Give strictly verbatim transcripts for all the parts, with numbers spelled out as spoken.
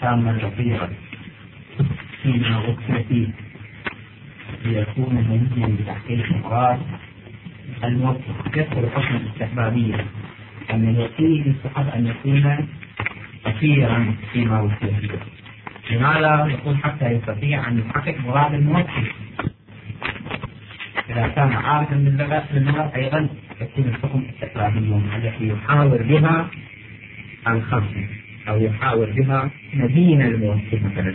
تام البصيرة فيما وكل فيه ليكون ممكنا بتحقيق مراد الموقف. يدخل حكم الاستحبابية أن الوكيل يستحب أن يكون كثيرا فيما وكل فيه. لماذا؟ يقول حتى يستطيع أن يحقق مراد الموكل. إذا كان عارفا باللغة أيضا يكون الحكم استحبابي التي يحاور بها الخصم أو يحاور بها مدينة الموكل مثلا.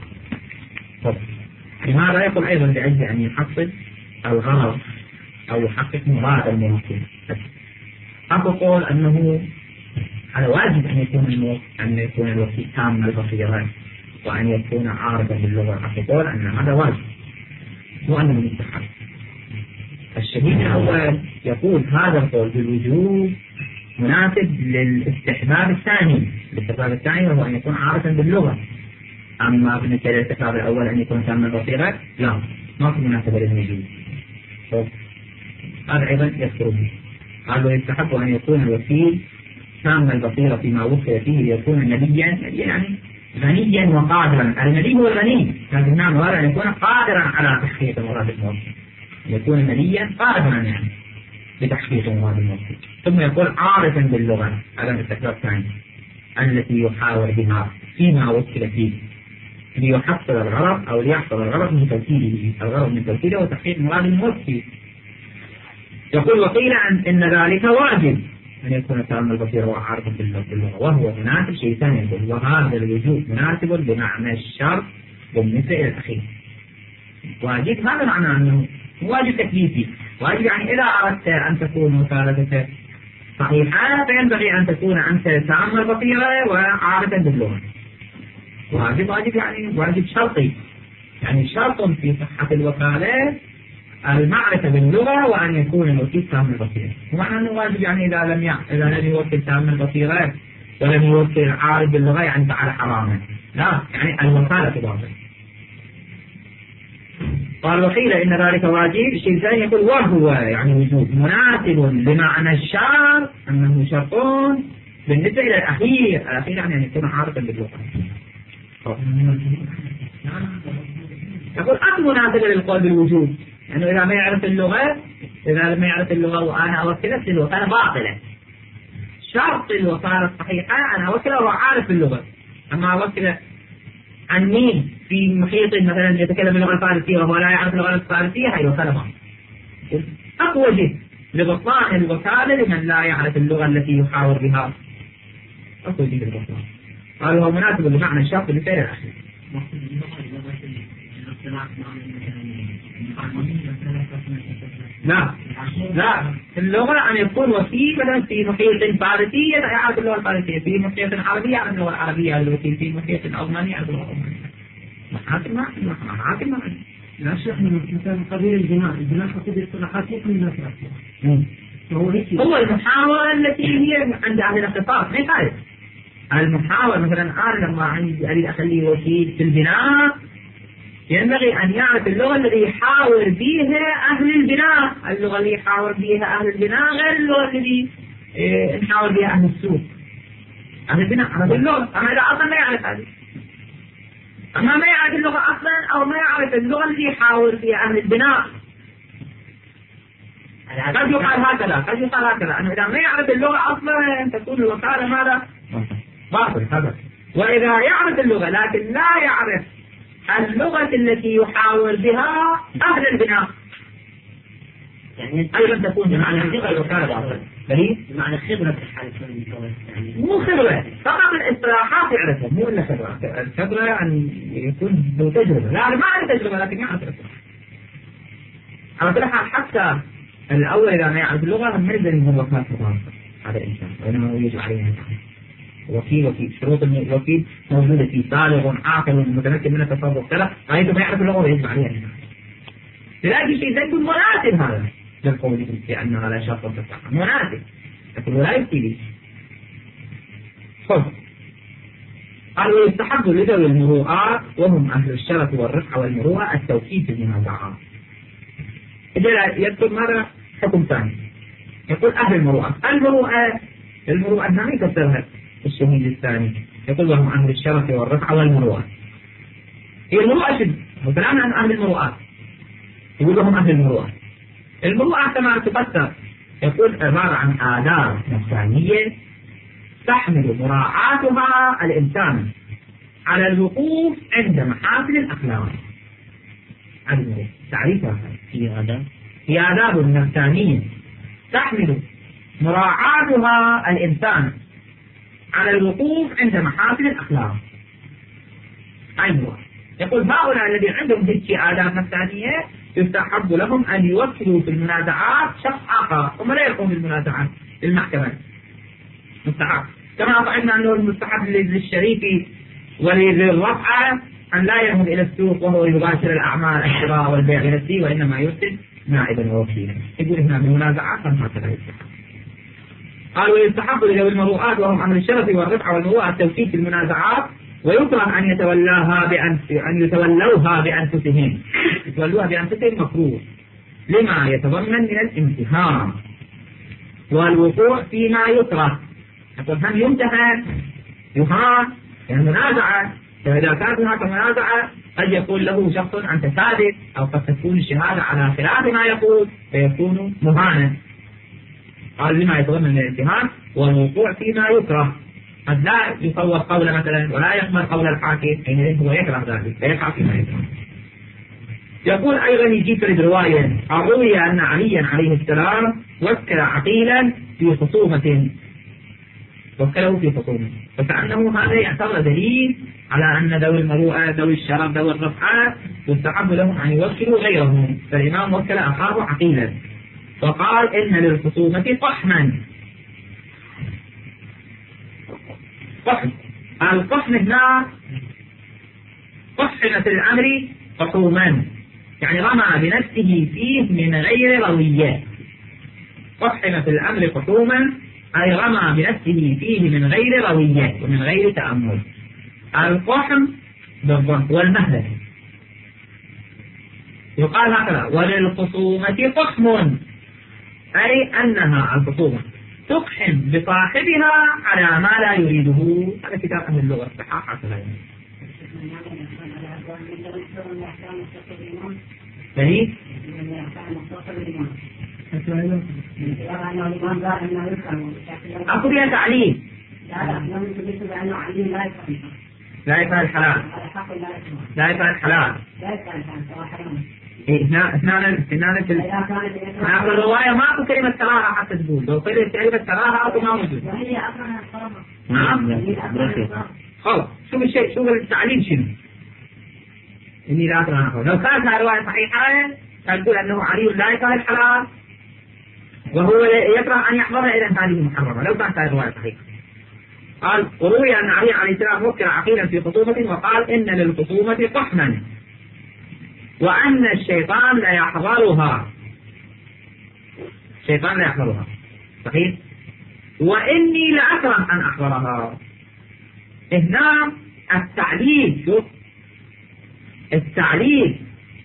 لماذا؟ يقول أيضا لأجل أن يحقق الغرض أو يحقق مراد الموكل. أقول أنه على واجب أن يكون أن يكون الوكيل تام البصيرة وأن يكون عارفا باللغة. أقول أن هذا واجب وأنه مستحب. الشهيد الأول يقول هذا القول بالوجوب مناسب للاستحباب الثاني. الاستحباب الثاني وهو أن يكون عارفا باللغة. أما بالنسبة للاستحباب الأول أن يكون تام البصيرة لا، ما في مناسبة للوجوب. هذا أيضا يذكر به. قالوا يستحب أن يكون الوكيل تام البصيرة فيما وكل فيه ليكون نبيا، يعني غنيا وقادرا. النبي هو الغني، لكن نعم ولا أن يكون قادرا على تحقيق مراد الموت. يكون نبيا قادرا يعني بتحقيق مراد الموت. ثم يقول عارفا باللغة. هذا الاستحباب الثاني التي يحاور بها فيما وكل فيه ليحصل الغرض أو ليحصل الغرض من توكيله. الغرض من توكيله وتحقيق مراد الموت. يقول وقيل إن ذلك واجب أن يكون تام البصيرة وعارفا باللغة، وهو مناسب شيء ثاني. يقول وهذا الوجوب مناسب بمعنى الشرط بالنسبة إلى الأخير. واجب هذا معناه أنه واجب تكليفي. واجب يعني إذا أردت أن تكون مخالفتك صحيحة فينبغي أن تكون أنت تام البصيرة وعارفا باللغة. واجب واجب يعني واجب شرطي، يعني شرط في صحة الوكالة المعرفة باللغة وأن يكون الوكيل تام البصيرة. ومعنى أنه واجب يعني إذا لم ي... إذا لم يوكل تام البصيرة ولم يوكل عارف باللغة يعني فعل حراما. لا، يعني الوكالة باطل. قال وقيل إن ذلك واجب. الشيء الثاني يقول وهو يعني وجوب مناسب بمعنى الشرط أنه شرطون بالنسبة إلى الأخير. الأخير يعني أن يكون عارفا باللغة. يقول أكثر مناسبة للقول بالوجوب، يعني إذا ما يعرف اللغة إذا ما يعرف اللغة وأنا أوكلت الوكالة باطلة. شرط الوكالة الصحيحة أنا أوكله وعارف اللغة. أما أوكله عن مين في محيط مثلا يتكلم اللغة الفارسية وهو لا يعرف اللغة الفارسية هي وكالة باطلة. أقوى وجه لبطلان الوكالة لمن لا يعرف اللغة التي يحاور بها. أقوى وجه للبطلان. قال هو مناسب بمعنى الشرط لسير الأخير. لا لا، اللغة أن يكون وكيل مثلا في محيط فارسي يعرف اللغة الفارسية، في محيط عربي يعرف اللغة العربية، الوكيل في محيط ألماني يعرف اللغة الألمانية. محاكم ما محاكم ما لا شيخ مثلا قبيل البناء البناء حسب الاصطلاحات يكون الناس هو هو المحاورة التي هي عند أهل الاختصاص ما يخالف. المحاورة مثلا أنا لما عندي أريد أخليه وكيل في البناء ينبغي أن يعرف اللغة التي يحاور بها أهل البناء. اللغة اللي يحاور بها أهل البناء غير اللغة التي يحاور بها أهل السوق. أهل البناء عرف اللغة، أما إذا أصلا ما يعرف هذه، أما ما يعرف اللغة أصلا أو ما يعرف اللغة التي يحاور بها أهل البناء. قد يقال هكذا قد يقال هكذا أنه إذا ما يعرف اللغة أصلا تكون الوكالة ماذا؟ باطل هذا. وإذا يعرف اللغة لكن لا يعرف اللغة التي يحاور بها أهل البناء يعني أيضا تكون بمعنى اللغة الوكالة باطل. بمعنى خبرة يعني مو خبرة فقط الاصطلاحات يعرفها، مو إلا خبرة. الخبرة أن يكون ذو تجربة. لا ما عنده تجربة لكن يعرف الخبرة. على كل حال حتى الأول إذا ما يعرف اللغة ما يقدر يكون وكالة هذا الإنسان، وإنما يجب عليه أن وكيل وكيل شروط الوكيل موجودة في بالغ عاقل متمكن من التصرف كذا، أيضا ما يعرف اللغة ويجب عليه أن يعرف. لذلك شيء زي مناسب هذا للقول في أنها لا شرط تصحح مناسب، لكن لا يفتي. خذ قال ويستحب لذوي المروءات وهم أهل الشرف والرفعة والمروءة التوكيد في المنازعات. إذا يذكر مرة حكم ثاني يقول أهل المروءة. المروءة المروءة ما يكسرها الشهيد الثاني يقول وهم أهل الشرف والرفعة والمروءة. هي المروءة شد وكلامنا عن أهل المروءات، يقول لهم أهل المروءة. المروءة كما تفسر يقول عبارة عن آداب نفسانية تحمل مراعاتها الإنسان على الوقوف عند محافل الأخلاق. تعريفها هي آداب هي آداب نفسانية تحمل مراعاتها الإنسان على الوقوف عند محافل الأخلاق. أيوة، يقول هؤلاء الذين عندهم هيك آداب نفسانية يستحب لهم أن يوكلوا في المنازعات شخص آخر، هم لا يقوموا بالمنازعات المحكمة مستحب، كما فعلنا أنه المستحب للشريف وللرفعة أن لا يذهب إلى السوق وهو يباشر الأعمال الشراء والبيع بنفسه، وإنما يرسل نائبا ووكيلا. يقول هنا بالمنازعات فهكذا يستحب. قال ويستحب لذوي المروءات وهم أهل الشرف والرفعة والمروءة التوكيد في المنازعات، ويكره أن يتولاها بأنف أن يتولوها بأنفسهم. يتولوها بأنفسهم مكروه لما يتضمن من الامتهان والوقوع فيما يكره. يقول هم يمتهن يهان يعني منازعة، فإذا كانت هناك منازعة قد يقول له شخص أنت كاذب، أو قد تكون الشهادة على خلاف ما يقول فيكون مهانا. قال لما يتضمن من الامتهان والوقوع فيما يكره، قد لا يصور قوله مثلا ولا يقبل قول الحاكم، حينئذ هو يكره ذلك فيقع فيما يكره. يقول أيضا يجيب في الرواية روي أن عليا عليه السلام وكل عقيلا في خصومة، وكله في خصومة، فكأنه هذا يعتبر دليل على أن ذوي المروءة ذوي الشرف ذوي الرفعات يستحب لهم أن يوكلوا غيرهم. فالإمام وكل أخاه عقيلا وقال إن للخصومة قحما. قحم القحم هنا قحمة الأمر قحوما، يعني رمى بنفسه فيه من غير روية. قحمة الأمر قحوما أي رمى بنفسه فيه من غير روية ومن غير تأمل. القحم بالضبط والمهلك. يقال هكذا وللخصومة قحم، أي أنها الخصومة تقحم بصاحبها على ما لا يريده. هذا كتاب أهل اللغة الصحاح هكذا يعني. فهي أقول بها تعليم لا يفعل الحلال لا يفعل الحلال هنا هنا هنا في الرواية ماكو كلمة كراهة حتى تقول، لو قلت كلمة كراهة أو ما موجود. نعم خلاص شوف الشيء شوف التعليل شنو إني لا أكره. لو كانت الرواية صحيحة تقول أنه علي لا يفعل الحلال وهو يكره أن يحضرها إذا هذه محرمة. لو كانت الرواية صحيحة. قال وروي أن علي عليه السلام وكل عقيلا في خصومة وقال إن للخصومة قحما وأن الشيطان لا يحضرها. الشيطان لا يحضرها صحيح. وإني لأكره أن أحضرها. هنا التعليل شوف التعليل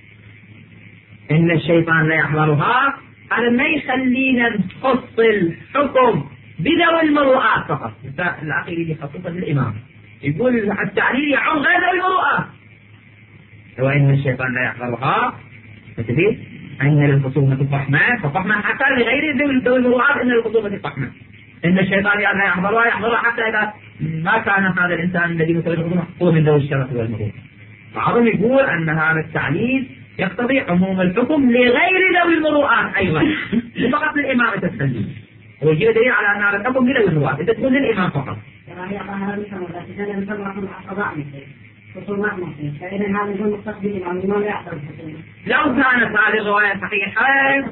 إن الشيطان لا يحضرها هذا ما يخلينا نخص الحكم بذوي المروءات فقط. الأخير اللي خصوصا للإمام يقول التعليل يعم غير ذوي المروءات. وإن الشيطان لا يحضرها فتبين أن للخصومة قحما، فقحما حتى لغير ذوي المروءات إن للخصومة قحما. إن الشيطان لا يحضرها يحضرها حتى إذا ما كان هذا الإنسان الذي يسوي الخصومة هو من ذوي الشرف والمروءة. بعضهم يقول أن هذا التعليل يقتضي عموم الحكم لغير ذوي المروءات أيضا فقط للإمام التسليم. ويجي دليل على أن هذا الحكم لذوي المروءات إذا تكون للإمام فقط. لو كانت هذه الرواية صحيحة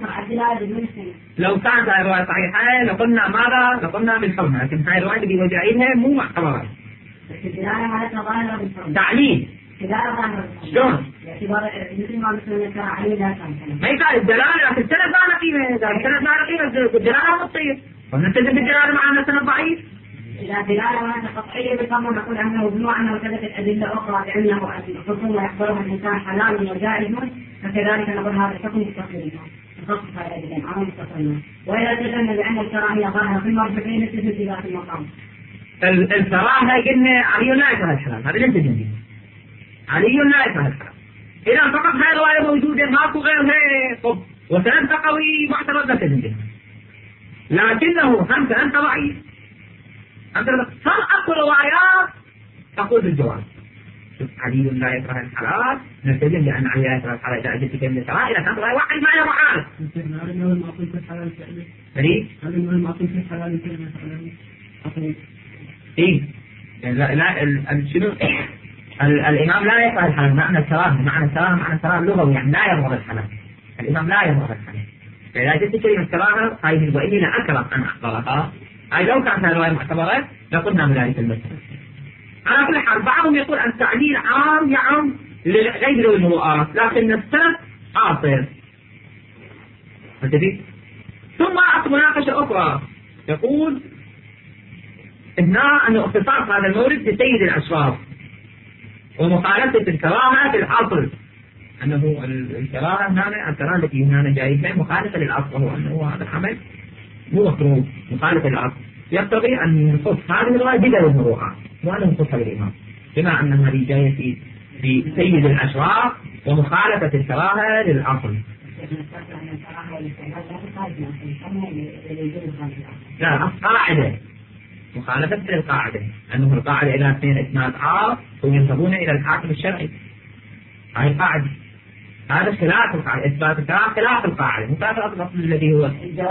لو كانت هذه الرواية صحيحة لقلنا ماذا؟ لقلنا بالحرمة، لكن هذه الرواية اللي وجعينها مو معتبرة. تعليل شلون؟ ما يقال الدلالة لكن السند ما نقيمة، السند ما نقيمة الدلالة ما تصير، ونلتزم بالدلالة مع أن السند ضعيف. إذا دلالة واحدة قطعية بكم نقول عنه وبنوع أنه كذلك أدلة أخرى لأنه الخصومة يحضرها الإنسان حلال وجائز، فكذلك نقول هذا الحكم مستقل نخصص هذا الأدلة عام مستقل. وإذا تجنب بأن الكراهية ظاهرة في المرجعين نلتزم بذات المقام. الكراهة قلنا علي لا يكره الحلال، هذا ليس جندي. علي لا يكره الحلال. إذا فقط هاي الرواية موجودة ماكو غيرها طب وسند قوي معترض لك جندي. لكنه هم أنت ضعيف. أنت هم أكو روايات تقول بالجواز. علي لا يكره الحلال نستدل لأن علي لا يكره الحلال إذا أجلت كلمة الكراهة إذا كانت رواية واحد معي محال. هذا النوع المعطي في الحلال فعلا. فريق؟ هذا النوع المعطي في الحلال فعلا. إيه لا لا شنو الإمام لا يكره الحلال معنى الكراهة معنى الكراهة معنى الكراهة لغوي يعني لا يبغض الحلال. الإمام لا يبغض الحلال. فإذا جت كلمة الكراهة هذه وإني لا أكره أن أحضرها. أي لو كانت الرواية معتبرة لقلنا بذلك المسألة. على كل حال بعضهم يقول أن التعليل عام يعم لغير المروءات لكن السند حاصل. ثم أخذ مناقشة أخرى يقول هنا أن اختصاص هذا المورد بسيد الأشراف ومخالفة الكراهة في الأصل أنه الكراهة هنا الكراهة التي هنا جايبها مخالفة للأصل وهو أنه هذا العمل مو مكروه مخالفة للأصل يقتضي أن نخص هذه الرواية بدل المروءات وأنا نخصها بالإمام بما أن هذه جاية في في سيد الأشراف ومخالفة الكراهة للأصل. لا قاعدة مخالفة للقاعدة أنه القاعدة إلى اثنين إسناد عار هم ينسبون إلى الحاكم الشرعي. هاي القاعدة هذا خلاف القاعدة إثبات الكلام خلاف القاعدة مخالفة الأصل الذي هو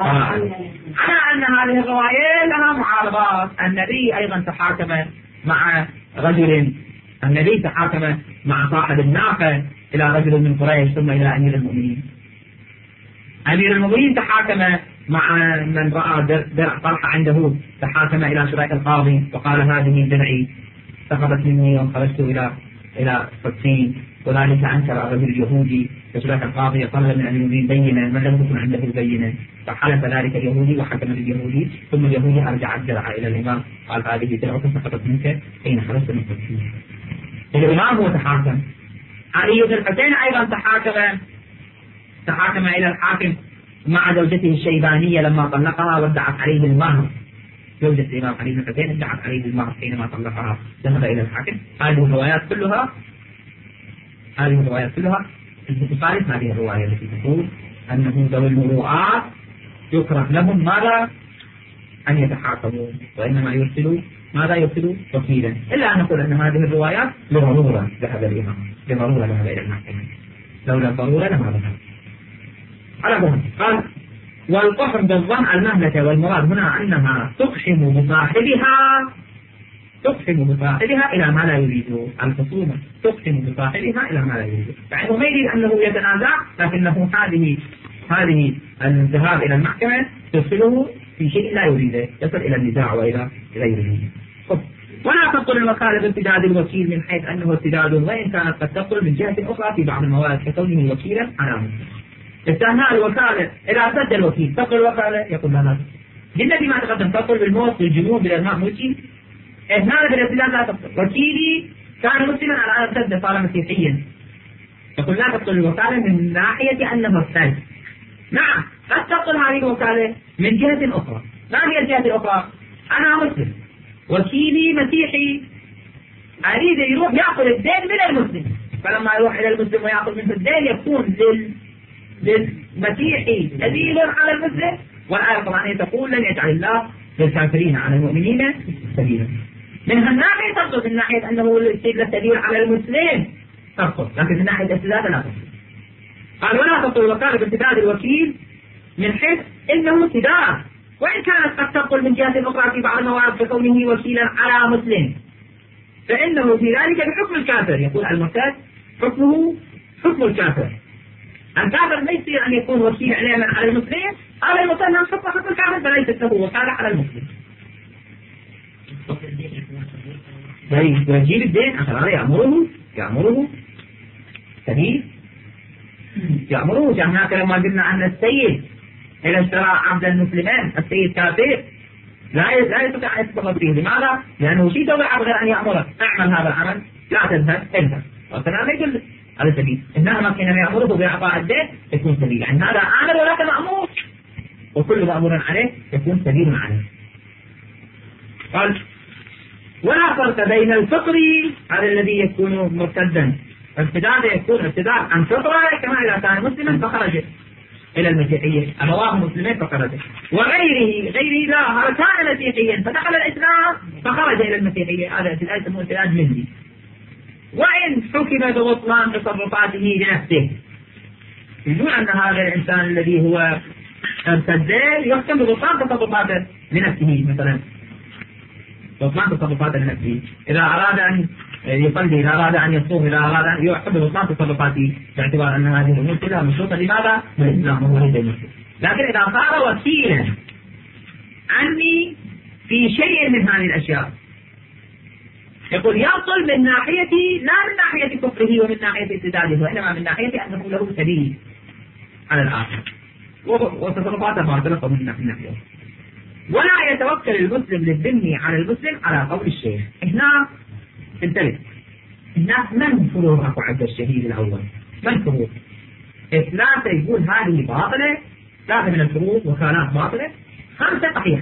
على أن هذه الرواية لها معارضات. النبي أيضا تحاكم مع رجل النبي تحاكم مع صاحب الناقة إلى رجل من قريش ثم إلى أمير المؤمنين. أمير المؤمنين تحاكم مع من رأى درع طلحة عنده تحاكم إلى شريك القاضي وقال هذه درعي سقطت مني وانخرجت إلى إلى صفين وذلك أنكر الرجل اليهودي فشريك القاضي طلب من المؤمنين بينة من لم تكن عنده البينة فحلف ذلك اليهودي وحكم اليهودي ثم اليهودي أرجع الدرع إلى الإمام قال هذه درعك سقطت منك حين خرجت من صفين. الإمام هو تحاكم. علي بن الحسين أيضا تحاكم تحاكم إلى الحاكم مع زوجته الشيبانية لما طلقها وادعت عليه المهر. زوجة الإمام علي بن الحسين ادعت عليه المهر حينما طلقها ذهب إلى الحاكم. هذه الروايات كلها هذه الروايات كلها تخالف هذه الرواية التي تقول أنه ذوي المروءات يكره لهم ماذا أن يتحاكموا وإنما يرسلوا ماذا يرسلوا وكيلا إلا أن نقول أن هذه الروايات لضرورة ذهب الإمام لضرورة ذهب إلى المحكمة لولا الضرورة لما ذهب. على مهم قال والقحم بالظن المهلكة والمراد هنا أنها تقحم بصاحبها تقحم بصاحبها إلى ما لا يريده. الخصومة تقحم بصاحبها إلى ما لا يريده يعني ما يريد أنه يتنازع لكنه هذه هذه الذهاب إلى المحكمة تصله في شيء لا يريده يصل إلى النزاع وإلى غيره. ولا تبطل الوكالة بامتداد الوكيل من حيث أنه ارتداد وإن كانت قد تبطل من جهة أخرى في بعض الموارد ككونه وكيلا على مسلم. استثناء الوكالة إذا سد الوكيل تبطل الوكالة يقول لا لا جدا بما تقدم تبطل بالموت بالجنون بالإرهاق وكيل هذا بالارتداد لا تبطل. وكيلي كان مسلما على أن سد صار مسيحيا يقول لا تبطل الوكالة من ناحية أنه ارتد. نعم قد تبطل هذه الوكالة من جهة أخرى. ما هي الجهة الأخرى؟ أنا مسلم وكيلي مسيحي أريد يروح يأخذ الدين من المسلم فلما يروح إلى المسلم ويأخذ منه الدين يكون لل للمسيحي دليل على المسلم. والآية القرآنية تقول لن يجعل الله للكافرين على المؤمنين سبيلا. من هالناحية تبطل من ناحية أنه السبيل على المسلم تبطل لكن من ناحية الاستداد لا تبطل. قال ولا تبطل الوكالة بامتداد الوكيل من حيث إنه امتداد وإن كانت قد تبطل من جهة أخرى في بعض الموارد ككونه وكيلا على مسلم فإنه في ذلك بحكم الكافر. يقول المرتد حكمه حكم الكافر. الكافر ما يصير أن يكون وكيل علينا على المسلمين على المسلم حكم حكم الكافر فليست له وكالة على المسلم. يجيب الدين أخرى يأمره يأمره سبيل يأمره. هناك لما قلنا أن السيد إذا اشترى عبد المسلمين السيد كافر لا لا يستطيع أن يتصرف به. لماذا؟ لأنه شيء دولة عبد غير أن يأمره اعمل هذا العمل لا تذهب اذهب وكذا ما يقول هذا سبيل. إنما حينما يأمره بإعطاء الدين يكون سبيل يعني هذا آمر ولك مأمور وكل مأمور عليه يكون سبيل عليه. قال ولا فرق بين الفطري هذا الذي يكون مرتدا ارتداد يكون ارتداد عن فطرة كما إذا كان مسلما فخرج إلى المسيحية أبواه مسلمين فخرج، وغيره غيره لا هذا كان مسيحيا فدخل الإسلام فخرج إلى المسيحية، هذا ارتداد يسمونه ارتداد ملي. وإن حكم ببطلان تصرفاته لنفسه يقول أن هذا الإنسان الذي هو ارتد يحكم ببطلان تصرفاته لنفسه، مثلا بطلان تصرفاته لنفسه إذا أراد أن يصلي، إذا أراد أن يصوم، إذا أراد أن يحكم ببطلان تصرفاته باعتبار أن هذه الأمور كلها مشروطة لماذا؟ للإسلام وهو ليس المسلم. لكن إذا صار وكيلا عني في شيء من هذه الأشياء يقول يبطل من ناحية لا من ناحية كفره ومن ناحية ارتداده، وإنما من ناحية أنه له سبيل على الآخر وتصرفاته باطلة من ناحية. ولا يتوكل المسلم للذمي على المسلم على قول الشيخ. هنا انتبه، هنا من فروض أكو عند الشهيد الأول؟ من فروض؟ ثلاثة يقول هذه باطلة، ثلاثة من الفروض وكانت باطلة، خمسة صحيحة.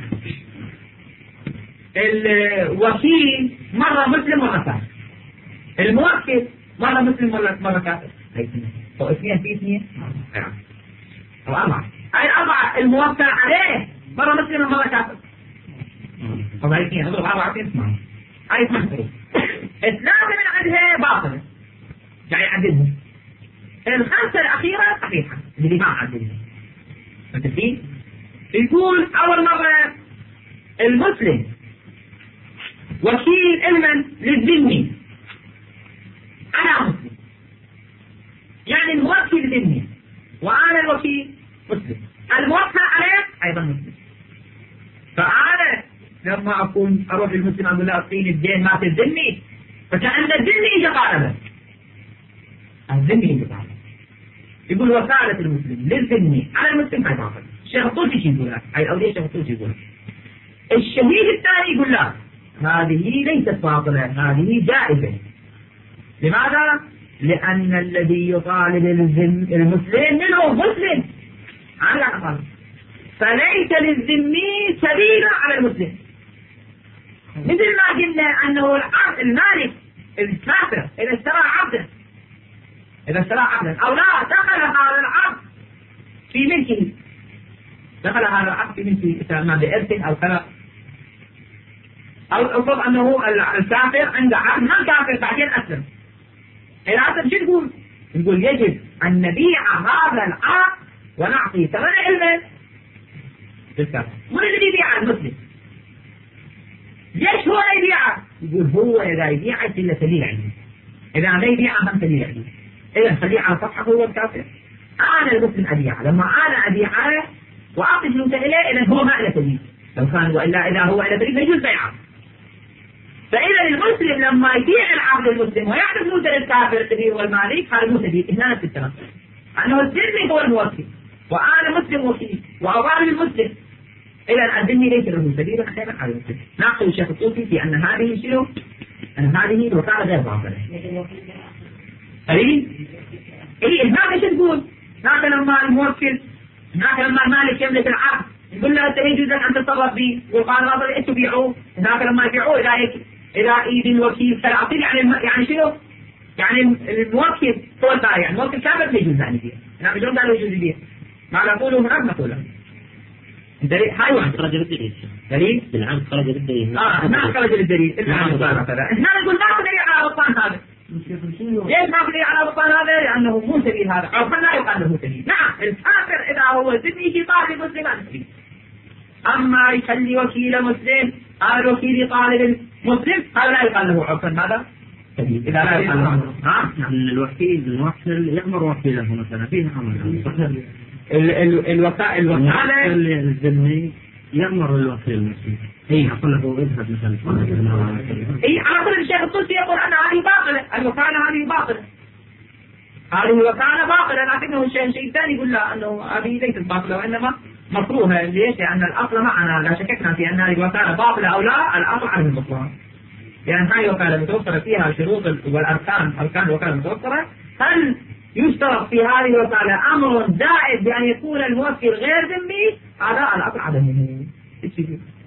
الوكيل مرة مسلم مرة كافر، الموكل مرة مسلم مرة مرة كافر، هي أو اثنين في اثنين أو أربعة، هاي أربعة الموكل عليه مرة مسلم مرة كافر، أو هاي اثنين أضرب أربعة اثنين اسمعوا، هاي اثنين فروض. ثلاثة من عندها باطلة يعني عدلهم، الخمسة الأخيرة صحيحة اللي ما عدلهم. متفقين؟ يقول أول مرة المسلم وكيل علما للذمي، أنا مسلم يعني الموكل ذمي وأنا الوكيل مسلم، الموكل عليه أيضا مسلم. فأنا لما أكون أروح للمسلم أقول له أعطيني الدين ما تذمي، فكأن الذمي إجا قالبه، الذمي إجا قالبه. يقول وكالة المسلم للذمي على المسلم هاي باطل. الشيخ الطوسي يقول هاي الأولية الشيخ الطوسي يقول. الشهيد الثاني يقول لا هذه ليست باطلة، هذه جائزة. لماذا؟ لأن الذي يطالب المسلم منه مسلم على الأقل، فليس للذمي سبيل على المسلم. مثل ما قلنا أنه العبد المالك الكافر إذا اشترى عبدا إذا اشترى عبدا أو لا دخل هذا العبد في ملكه، دخل هذا العبد في ملكه ما بإرث أو كذا، أو أفرض أنه الكافر عنده عبد ما كافر بعدين أسلم، إذا أسلم شو نقول؟ نقول يجب أن نبيع هذا العبد ونعطي ثمن علما للكافر. من الذي يبيع المسلم؟ ليش هو لا يبيعه؟ يقول هو إذا يبيعه إلا سبيل علمي، إذا ما يبيعه هم سبيل علمي، إذا خليه على صفحة هو الكافر. أنا المسلم أبيعه، لما أنا أبيعه وأعطي فلوسه إليه إذا هو ما إلى سبيل، لو كان وإلا إذا هو إلى سبيل فيجوز بيعه. فإذا المسلم لما يبيع العبد المسلم ويعطي فلوسه للكافر الذي هو المالك هذا مو سبيل، هنا نفس الكلام، أنه الذمي هو الموكل وأنا مسلم وكيل وأوامر المسلم، إذا الذمي ليس له سبيل خيرا على المسلم. ناقل الشيخ الطوسي في أن هذه شنو؟ أن هذه الوكالة غير باطلة. أي إيه هذا شو تقول؟ هذا لما الموكل هذا لما المالك يملك العبد يقول له أنت يجوز لك أن تتصرف به، وقال هذا أنتم بيعوه، هذا لما يبيعوه إذا هيك إذا إيد الوكيل سيعطي يعني يعني شنو؟ يعني الموكل هو البائع، الموكل كافر لا يجوز يعني فيه، أنا بدون قالوا يجوز فيه، ما نقوله هناك نقوله. دليل هاي واحد خرج بالدليل. دليل؟ بالعكس خرج بالدليل. آه ما خرج بالدليل. إحنا نقول ما في دليل على بطلان هذا. ليش ما في دليل على بطلان هذا؟ لأنه مو سبيل هذا، عرفنا لا يقال له سبيل. نعم الكافر إذا هو ذمي في طالب مسلم هذا سبيل. أما يخلي وكيل مسلم هذا وكيل طالب مسلم هذا لا يقال له عرفا هذا سبيل. إذا لا يقال له ها؟ الوكيل الموكل يأمر وكيله مثلا فيه أمر. الوكاء الوكالة الذمي يأمر الوكيل المسلم. إيه أقول له اذهب مثلا. إيه على كل الشيخ الطوسي يقول أن هذه باطلة، الوكالة هذه باطلة، هذه الوكالة باطلة، لكنه الشيء الشيء الثاني يقول لا أنه هذه ليست باطلة وإنما مكروهة. ليش؟ لأن الأصل معنا لا شككنا في أن هذه الوكالة باطلة أو لا، الأصل عدم البطلان، لأن هذه الوكالة متوفرة فيها شروط والأركان، أركان الوكالة متوفرة. هل يشترط في هذه الوكالة أمر زائد بأن يكون الموكل غير ذمي؟ هذا الأصل عدمه.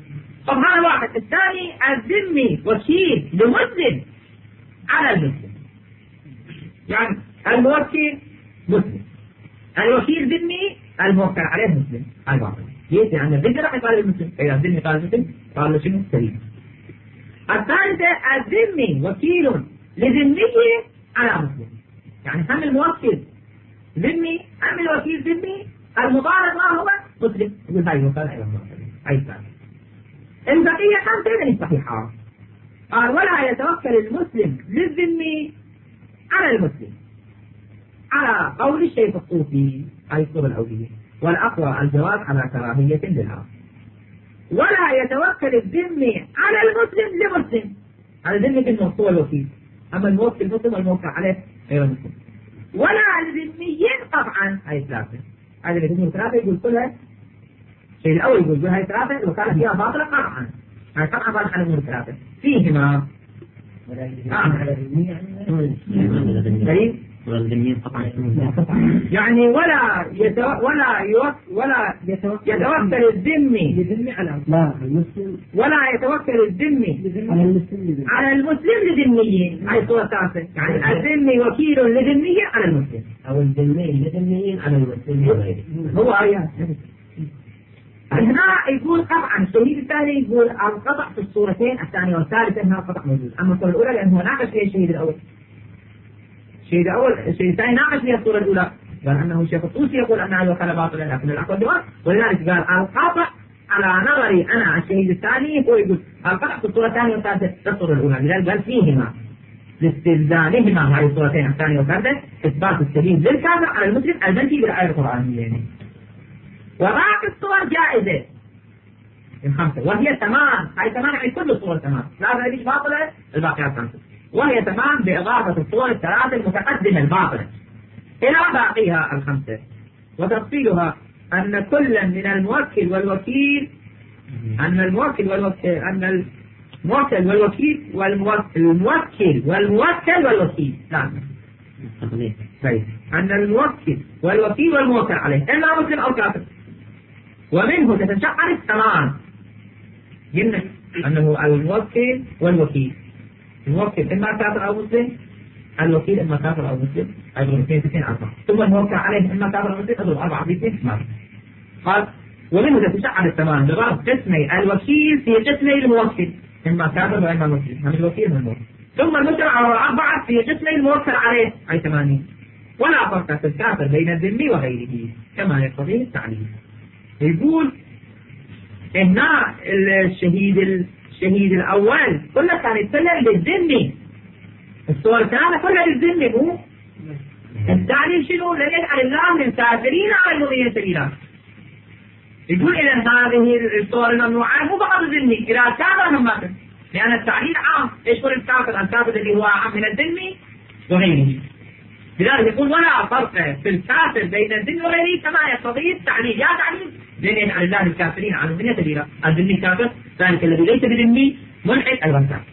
طب هذا واحد. الثاني الذمي وكيل لمسلم على المسلم، يعني الموكل مسلم، الوكيل ذمي، الموكل عليه مسلم. هاي واحد. ليش؟ لأن الذمي راح يقال المسلم، إذا الذمي قال المسلم قال له شنو؟ سليم. الثالثة الذمي وكيل لذميه على مسلم، يعني هم الموكل ذمي هم الوكيل ذمي، المضارب ما هو مسلم. يقول هاي وكالة إلى المسلم. هاي الثالثة. البقية خمسة صحيحة. قال ولا يتوكل المسلم للذمي على المسلم على قول الشيخ الصوفي، هاي الصورة الأولية، والأقوى الجواب على كراهية لها. ولا يتوكل الذمي على المسلم لمسلم، على الذمي بالموصول الوكيل، أما الموكل مسلم والموكل عليه غير مسلم. ولا لذميين قطعا. هاي ثلاثة. هذا اللي يقول ثلاثة يقول كلها. الشيء الأول يقول هاي ثلاثة الوكالة فيها باطلة قطعا. هاي قطعا باطلة على الأمور ثلاثة. فيهما يعني ولا يتو... ولا يوك... ولا يتوكل الذمي على المسلم، ولا يتوكل الذمي على المسلم على المسلم لذميين. هاي صورة ثالثة، يعني الذمي وكيل لذمي على المسلم، أو الذمي لذميين على المسلم. هو آيات هنا يقول قطعا. الشهيد الثاني يقول القطع في الصورتين الثانية والثالثة انها قطع موجود، اما الصورة الاولى لانه ناقش فيها الشهيد الاول. الشهيد الاول الشهيد الثاني ناقش فيها الصورة الاولى، قال انه الشيخ الطوسي يقول انها الوكالة باطلة لكن الاقوى الجواب، ولذلك قال القطع على نظري انا الشهيد الثاني هو يقول القطع في الصورة الثانية والثالثة في الصورة الاولى، لذلك قال فيهما لاستلزامهما هذه الصورتين الثانية والثالثة اثبات الشهيد للكافر على المسلم المنفي بالاية القرآنية يعني. وباقي الصور جائزة الخمسة، وهي تمام. هاي تمام يعني كل الصور تمام، لا هذه باطلة الباقيات خمسة، وهي تمام بإضافة الصور الثلاثة المتقدمة الباطلة إلى باقيها الخمسة. وتفصيلها أن كل من الموكل والوكيل أن الموكل والوكيل أن الموكل والوكيل والموكل الموكل والموكل والوكيل نعم طيب أن الموكل والوكيل والموكل عليه إما مسلم أو كافر، ومنه تتشعر الثمان. قلنا أنه الموكل والوكيل، الموكل إما كافر أو مسلم، الوكيل إما كافر أو مسلم، أيضا اثنين اثنين أربعة، ثم الموكل عليه إما كافر أو مسلم، أيضا أربعة اثنين ما. قال ومنه تتشعر الثمان بضرب قسمي الوكيل في قسمي الموكل إما كافر وإما مسلم، هم الوكيل من الموكل، ثم المجتمع أربعة في قسمي الموكل عليه أي ثمانين. ولا فرق في الكافر بين الذمي وغيره كما يقتضيه التعليل. يقول هنا الشهيد الشهيد الأول كله كان يتكلم للذمي، الصور الثانية كلها للذمي. هو التعليل شنو؟ ليجعل الله للكافرين على المؤمنين سبيلا. يقول إذا هذه الصور الممنوعة مو فقط الذمي، إذا كان هم ماتوا، لأن التعليل عام يشمل الكافر، الكافر اللي هو عام من الذمي وغيره. لذلك يقول ولا فرق في الكافر بين الذمي وغيره كما يقتضي التعليل. يا تعليل لأن يجعل الله للكافرين على المؤمنين سبيلا، الذمي كافر، ذلك الذي ليس بذمي ملحد أيضا كافر.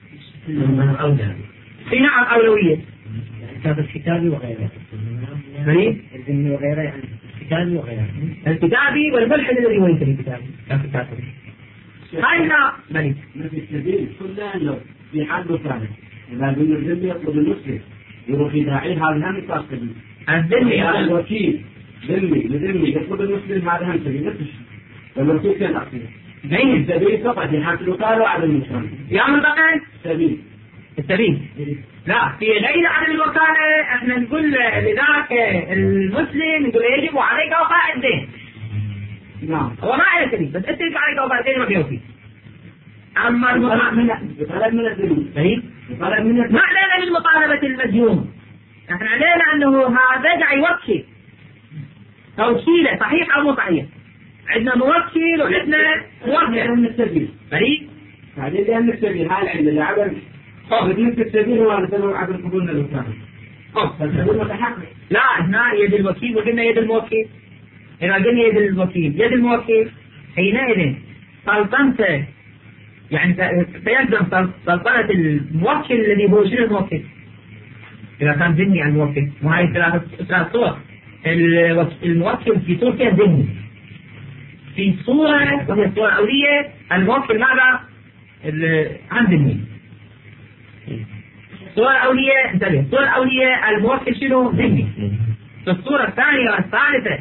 في نعم أولوية الكتاب الكتابي وغيره. الذمي وغيره يعني الكتابي وغيره. الكتابي والملحد الذي هو ليس بكتابي كافر. هاي هنا ملك. في السبيل كلها له في حد ثاني. إذا قلنا الذمي يطلب المسلم يروح يداعي هذا هم يتصل. الذمي الوكيل ذمي لذمي يطلب المسلم هذا هم سبيل نفس الشيء. والمسلم كان أصيل. أي السبيل فقط في حد الوكالة على المسلم. يا من بقى؟ السبيل. السبيل. لا في غير عدم الوكالة احنا نقول لذاك المسلم نقول يجب عليك وفاء الدين. نعم. هو ما عليه سبيل بس انت يجب عليك وفاء الدين ما بيوفي. أما المطالبة يطلب من الذمي. صحيح. يطلب من الذمي. ما علينا من مطالبة المديون. احنا علينا انه هذا قاعد يوكل. توكيله صحيح او مو صحيح. عندنا موكل وعندنا موكل. من السبيل. فريق. هذه اللي من السبيل هاي عندنا اللي عبر. بالنسبة للسبيل هو مثلا عبر قبولنا الوكالة. فالسبيل متحقق. لا هنا يد الوكيل وقلنا يد الموكل. إذا قلنا يد الوكيل يد الموكل حينئذ سلطنته يعني سيلزم سلطنة الموكل الذي هو شنو الموكل؟ إذا كان ذمي عن الموكل، وهي ثلاث ثلاث صور. الموكل في تركيا ذمي، في صورة وهي الصورة الأولية الموكل ماذا؟ عن ذمي. الصورة الأولية انتبه، الصورة الأولية الموكل شنو؟ ذمي. في الصورة الثانية والثالثة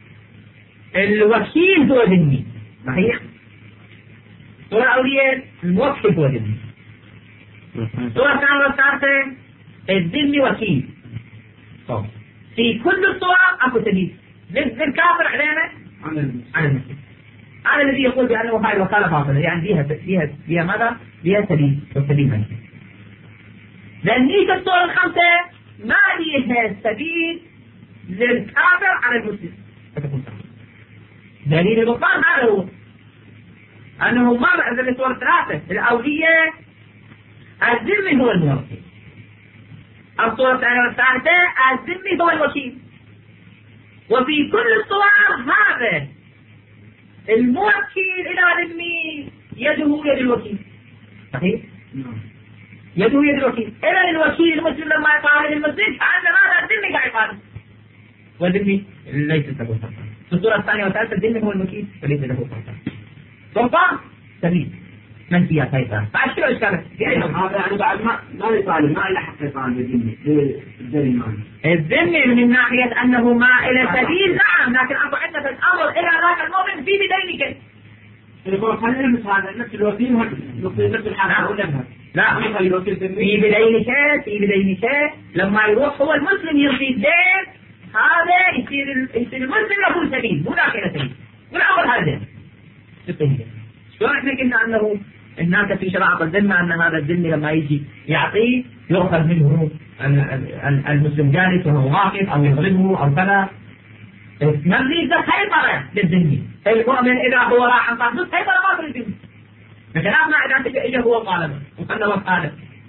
الوكيل هو ذمي. صحيح؟ الصورة الأولية الموكل هو ذمي. الصورة الثانية والثالثة الذمي وكيل. طب في كل الصور اكو سبيل للكافر علينا على المسلم. هذا الذي يقول بانه هاي الوكاله باطله، يعني فيها فيها فيها ماذا؟ فيها سبيل والسبيل منه. لان هيك الصور الخمسه ما فيها سبيل للكافر على المسلم فتكون صح. دليل البطلان هذا هو انه ما بعد الصور الثلاثه الاوليه الذمي هو الموكل. الصورة الثانية والثالثة الذمي هو الوكيل. وفي كل الصور هذا الموكل إلى ذمي يده يد الوكيل. صحيح؟ يده يد الوكيل. إذا الوكيل المسلم لما يقابل المسلم فعند هذا الذمي قاعد يقابل. والذمي ليس له سلطان. في الصورة الثانية والثالثة الذمي هو الوكيل وليس له سلطان. سلطان سبيل من فيها سيطرة. بعد شو إشكاله؟ هذا يعني بعد ما ما يطالب ما له حق يطالب الذمي للذمي. الذمي من ناحية أنه ما إلى سبيل نعم، لكن أكو عندنا في الأمر إلى ذاك المؤمن في بدينك. يقول خلينا نلمس هذا نفس الوكيل نفس الحالة ولا لا في بدينك في بدينك لما يروح هو المسلم يرضي الدين هذا يصير يصير المسلم له سبيل مو ذاك إلى سبيل. والأمر هذا شو احنا قلنا انه هناك في شريعة الذمة ان هذا الذمي لما يجي يعطيه يؤخذ منه المسلم جالس وهو واقف او يضربه او كذا. نبني ذا سيطرة للذمي. المؤمن اذا هو راح عن طريق سيطرة ما في الذمي. بخلاف ما اذا انت اجى هو طالب وقال وكالة.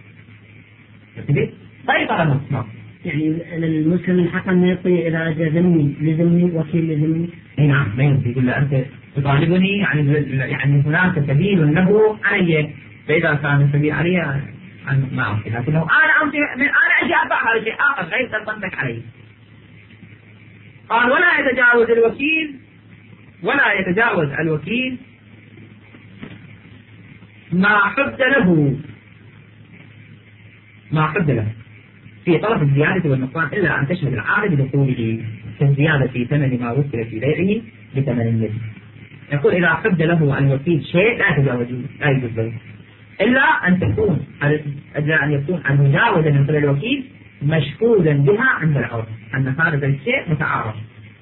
سيطرة مطلقة. يعني المسلم الحق ان يعطي الى ذمي لذمي وكيل لذمي. اي نعم ما يمكن يقول له انت تطالبني يعني يعني هناك سبيل له علي، فاذا كان السبيل علي عن ما امشي، لكنه انا امشي انا اجي اربع هذا شيء اخر غير سلطنتك علي. قال ولا يتجاوز الوكيل ولا يتجاوز الوكيل ما حد له ما حد له في طرف الزيادة والنقصان إلا أن تشهد العارض بدخوله كالزيادة في ثمن ما وكل في بيعه بثمن اليد. يقول إذا حد له الوكيل شيء لا يتجاوزه لا يجوز له إلا أن تكون إلا أن يكون المجاوزة من قبل الوكيل مشهودا بها عند العرف أن هذا الشيء متعارض.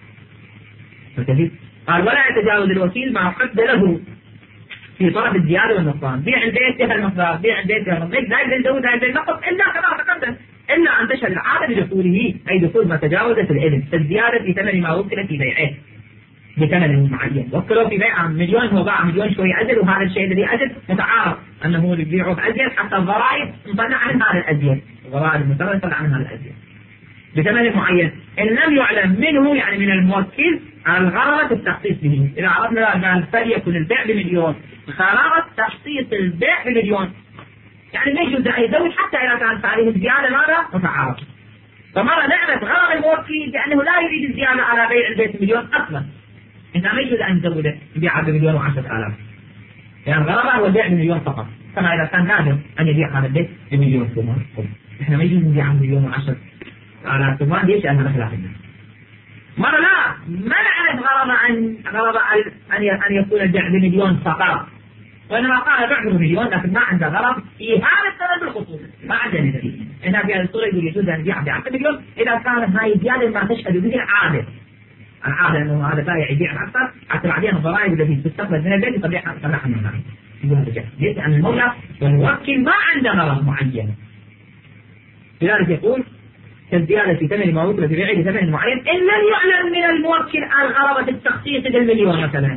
قال ولا يتجاوز الوكيل ما حد له في طرف الزيادة والنقصان. بيع البيت بها المقدار بيع البيت بها المقدار لا يقدر يزود هذا النقص إلا كما تقدم إلا أن تشهد العادة بدخوله أي دخول ما تجاوزت الإذن فالزيادة في ثمن ما وكل في بيعه بثمن معين. وكلوا في بيع مليون هو باع مليون شوي أزل وهذا الشيء الذي أزل متعارض أنه يبيعه بأزيد حتى الضرائب مطلع عن هذا الأزيد الضرائب المتغيرة مطلع عن هذا الأزيد بثمن معين. إن لم يعلم منه يعني من الموكل الغرض التخصيص به. إذا عرفنا أن فليكن البيع بمليون غرض تخصيص البيع بمليون يعني ما يجوز أن يزود حتى إذا كانت عليه الزيادة ماذا متعارض. فمرة نعرف غرض الموكل بأنه لا يريد الزيادة على بيع البيت مليون أصلا. إنه ما يجوز أن يزوده يبيعه بمليون وعشرة آلاف يعني غرضه هو البيع بمليون فقط. كما إذا كان لازم أن يبيع هذا البيت بمليون ثمان إحنا ما يجوز نبيعه بمليون وعشرة آلاف ثمان ليش؟ لأنه خلاف الناس. مرة لا ما نعرف غرض أن غرض أن أن يكون البيع بمليون فقط وإنما قال بعه بمليون لكن ما عنده غرض في هذا السبب بالخصوص ما عنده دليل. هنا في هذه الصورة يقول يجوز أن يبيع بعشرة مليون إذا كان هاي زيادة ما تشهد به العادة. العادة أنه هذا بائع يبيع أكثر حتى بعدين الضرائب التي تستقبل من البيت يطلعها يطلعها من النار. يقول هذا جاء ليس أن المولى والموكل ما عنده غرض معين. لذلك يقول كالزيادة في ثمن ما وكل في بيعه بثمن معين إن لم يعلم من الموكل الغرض التخصيص بالمليون مثلا.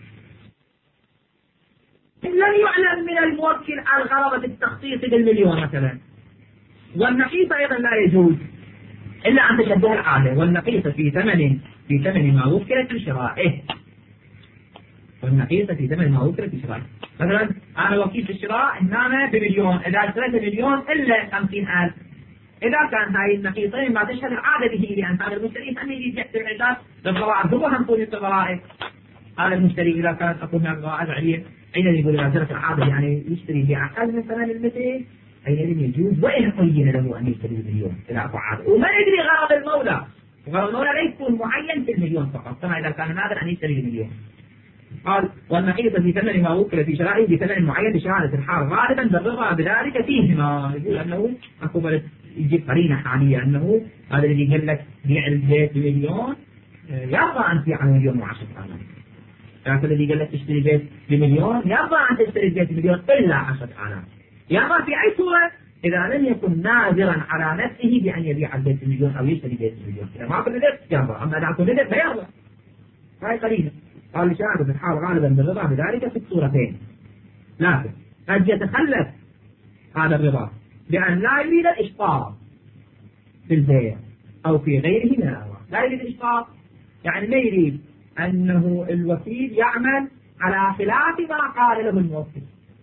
إن لم يعلم من الموكل الغرض التخصيص بالمليون مثلا. والنقيصة أيضا لا يجوز إلا أن تشبه العادة والنقيصة في ثمن في ثمن ما وكل في شرائه. والنقيصة في ثمن ما وكل في شرائه. مثلا أنا وكيل في الشراء إنما بمليون إذا اشتريت مليون إلا خمسين ألف. إذا كان هاي النقيصين ما تشهد العادة به لأن هذا المشتري هم يجي يحسب العداد للضرائب هو هم طول الضرائب قال المشتري إذا كانت أقول هناك قواعد عليه حينئذ يقول إذا جرت العادة يعني يشتري بأقل من ثمن المثل حينئذ يجوز وإن عين له أن يشتري بمليون إذا أقوى عادة. وما يدري غرض المولى، وغرض المولى لا يكون معين في المليون فقط كما إذا كان نادر أن يشتري بمليون. قال والمحيط في ثمن ما وكل في شرائه بثمن معين لشهادة الحال غالبا بالرضا بذلك فيهما. يقول أنه أقبل يجيب قرينة حالية أنه هذا الذي قال لك بيع البيت بمليون يرضى أن تبيع مليون وعشرة آلاف، لكن الذي قال لك تشتري بيت بمليون يرضى أن تشتري بيت بمليون إلا عشرة آلاف. يرضى في أي صورة إذا لم يكن ناظرا على نفسه بأن يبيع البيت بمليون أو يشتري بيت بمليون. إذا ما كن ندر يرضى، أما إذا كن ندر فيرضى. هاي قرينة. قال لشهادة الحال غالبا بالرضا بذلك في الصورتين، لكن قد يتخلف هذا الرضا بأن لا يريد الإشطاء في البيع أو في غيره من الأنواع. لا يريد الإشطاء يعني ما يريد أنه الوكيل يعمل على خلاف ما قال له الموكل.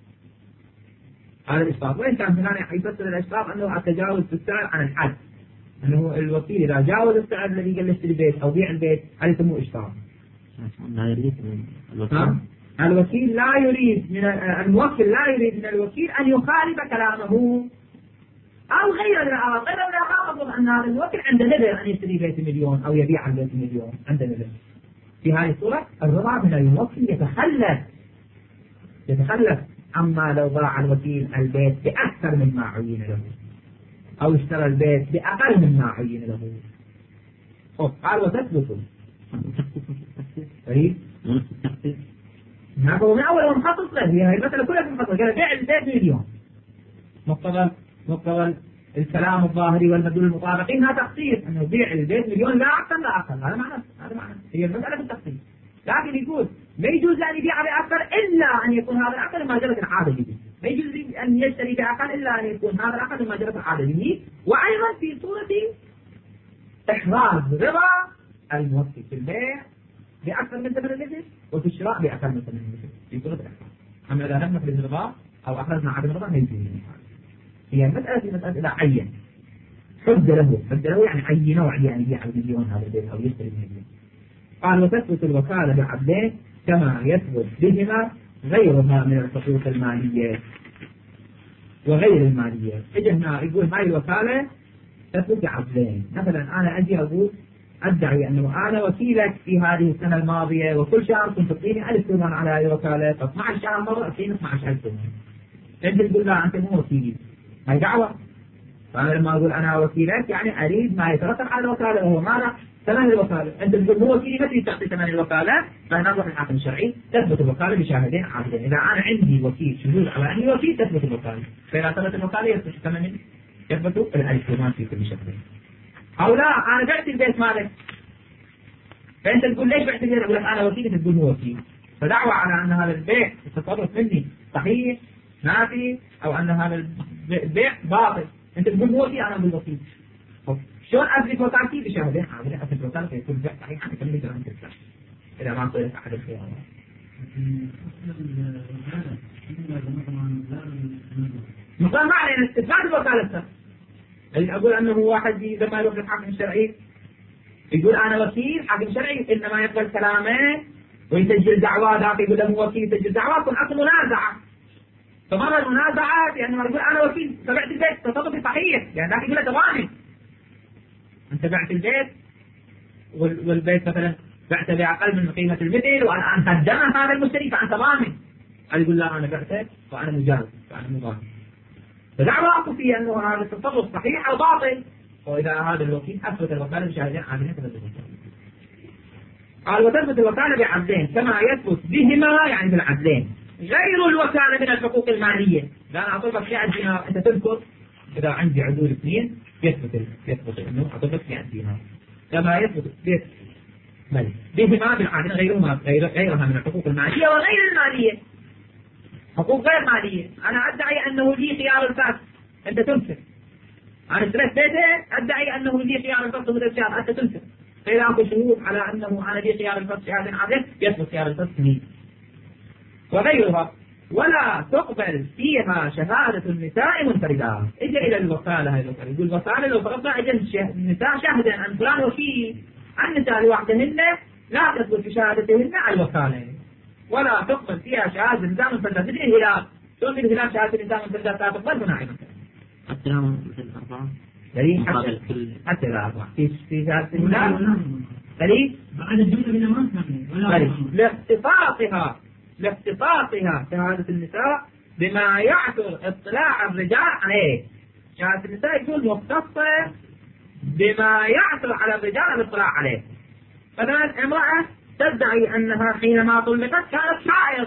هذا الإشطاء. وإن كان هنا يفسر الإشطاء أنه التجاوز في السعر عن الحد، أنه الوكيل إذا جاوز السعر الذي قال اشتري البيت أو بيع البيت هذا يسموه إشطاء. لا يريد الوكيل الوكيل لا يريد من الموكل لا يريد من الوكيل أن يخالف كلامه أو غير الأعراض. غير الأعراض أن هذا الموكل عنده نذر أن يشتري بيت مليون أو يبيع البيت مليون، عنده نذر. في هذه الصورة الرضا من الموكل يتخلف يتخلف عما لو باع الوكيل البيت بأكثر مما عين له أو اشترى البيت بأقل مما عين له. قال وتثبت طيب هو من أول مخصص له هي المسألة كلها مخصصة. قال بيع البيت مليون مقتضى مقتضى الكلام الظاهري والمدلول المطابقين هذا تخصيص أنه بيع البيت مليون لا أكثر لا أقل. هذا معنى هذا معنى هي المسألة في التخصيص. لكن يقول ما يجوز أن يبيع بأكثر إلا أن يكون هذا الأقل ما جرت العادة به. ما يجوز أن يشتري بأقل إلا أن يكون هذا الأقل ما جرت العادة به. وأيضا في صورة إحراز رضا الموكل في البيع بأكثر من ثمن المثل وفي الشراء بأكثر من ثمن المثل في صورة الإحراز. أما إذا لم نفرز الرضا أو أخرجنا عدم الرضا ما يجوز. هي المسألة في مسألة إذا عين حد له حد له يعني أي نوع يعني يبيع المليون هذا البيت أو يشتري المليون. قال وتثبت الوكالة بعدلين كما يثبت بهما غيرها من الحقوق المالية وغير المالية. إجا هنا يقول هاي الوكالة تثبت بعدلين. مثلا أنا أجي أقول أدعي أنه أنا وكيلك في هذه السنة الماضية وكل شهر كنت تعطيني ألف ثمن على هذه الوكالة، فاثني عشر شهر مرة أعطيني اثني عشر ألف ثمن. أنت تقول لا أنت مو وكيلي، هاي دعوة. فأنا لما أقول أنا وكيلك يعني أريد ما يترتب على الوكالة وهو ماذا؟ ثمن الوكالة. أنت تقول مو وكيلي ما تريد تعطي ثمن الوكالة، فنروح للحاكم الشرعي تثبت الوكالة بشاهدين عادلين. إذا أنا عندي وكيل شهود على أني وكيل تثبت الوكالة، فإذا ثبت الوكالة يثبت ثمن يثبت الألف ثمن في كل شهر. أو لا أنا بعت البيت مالك، فأنت تقول ليش بعت البيت؟ أقول لك أنا وكيل، تقول مو وكيل، فدعوة على أن هذا البيع التصرف مني صحيح نافي أو أن هذا البيع باطل. أنت تقول مو وكيل، أنا أقول وكيل. شلون أثبت وكالتي؟ بشاهدين عادلين. أثبت وكالتي يكون بيع صحيح عن كل جرام تسلم إذا ما صيرت أحد الخيارات. مثلا ما علينا استثبات الوكالة. اللي أقول أنه واحد لما يروح للحاكم الشرعي يقول أنا وكيل، حاكم شرعي إنما يقبل كلامه ويسجل دعوة. ذاك يقول له مو وكيل يسجل دعوة، يكون أصل منازعة. فمرة المنازعة يعني يقول أنا وكيل فبعت البيت تصرفي صحيح، يعني ذاك يقول له ضامن أنت بعت البيت والبيت مثلا بعته بأقل من قيمة المثل والآن قدمه هذا المشتري فأنت ضامن. قال يقول لا أنا بعته وأنا مجاز فأنا مو ضامن. فدعوة أقول فيها أنه هذا التصرف صحيح أو باطل. وإذا هذا الوكيل أثبت الوكالة بشاهدين عادلين تثبت الوكالة. قال وتثبت الوكالة بعدلين كما يثبت بهما يعني بالعدلين غير الوكالة من الحقوق المالية. لا أنا أطلبك في عندنا أنت تذكر إذا عندي عدول اثنين يثبت يثبت إنه أطلبك في عندنا كما يثبت بل بهما بالعدلين غيرهما غير غيرها من الحقوق المالية وغير المالية. حقوق غير مالية أنا أدعي أنه لي خيار الفسخ أنت تنكر. أنا اشتريت بيته أدعي أنه لي خيار الفسخ مدة شهر أنت تنكر. فإذا أكو شهود على أنه أنا لي خيار الفسخ شهادة عادل يثبت خيار الفسخ لي. وغيرها ولا تقبل فيها شهادة النساء منفردات. إجا إلى الوكالة هاي الوكالة يقول الوكالة لو فرضنا إجا النساء شهدا عن فلان وكيل عن النساء لوحدهن لا تثبت في شهادتهن الوكالة، ولا تقبل فيها شهادة النساء منفردات مثل الهلال. شلون في الهلال شهادة النساء منفردات لا تقبل؟ هنا أيضا حتى لو مثل أربعة دليل مقابل حتى كل حتى الأربعة في في شهادة الهلال دليل بعد الجزء من ما كان لاختصاصها لاختصاصها شهادة النساء بما يعثر اطلاع الرجال عليه. شهادة النساء يكون مختصة بما يعثر على الرجال الاطلاع عليه. مثلا امرأة تدعي أنها حينما طلقت كانت حائض،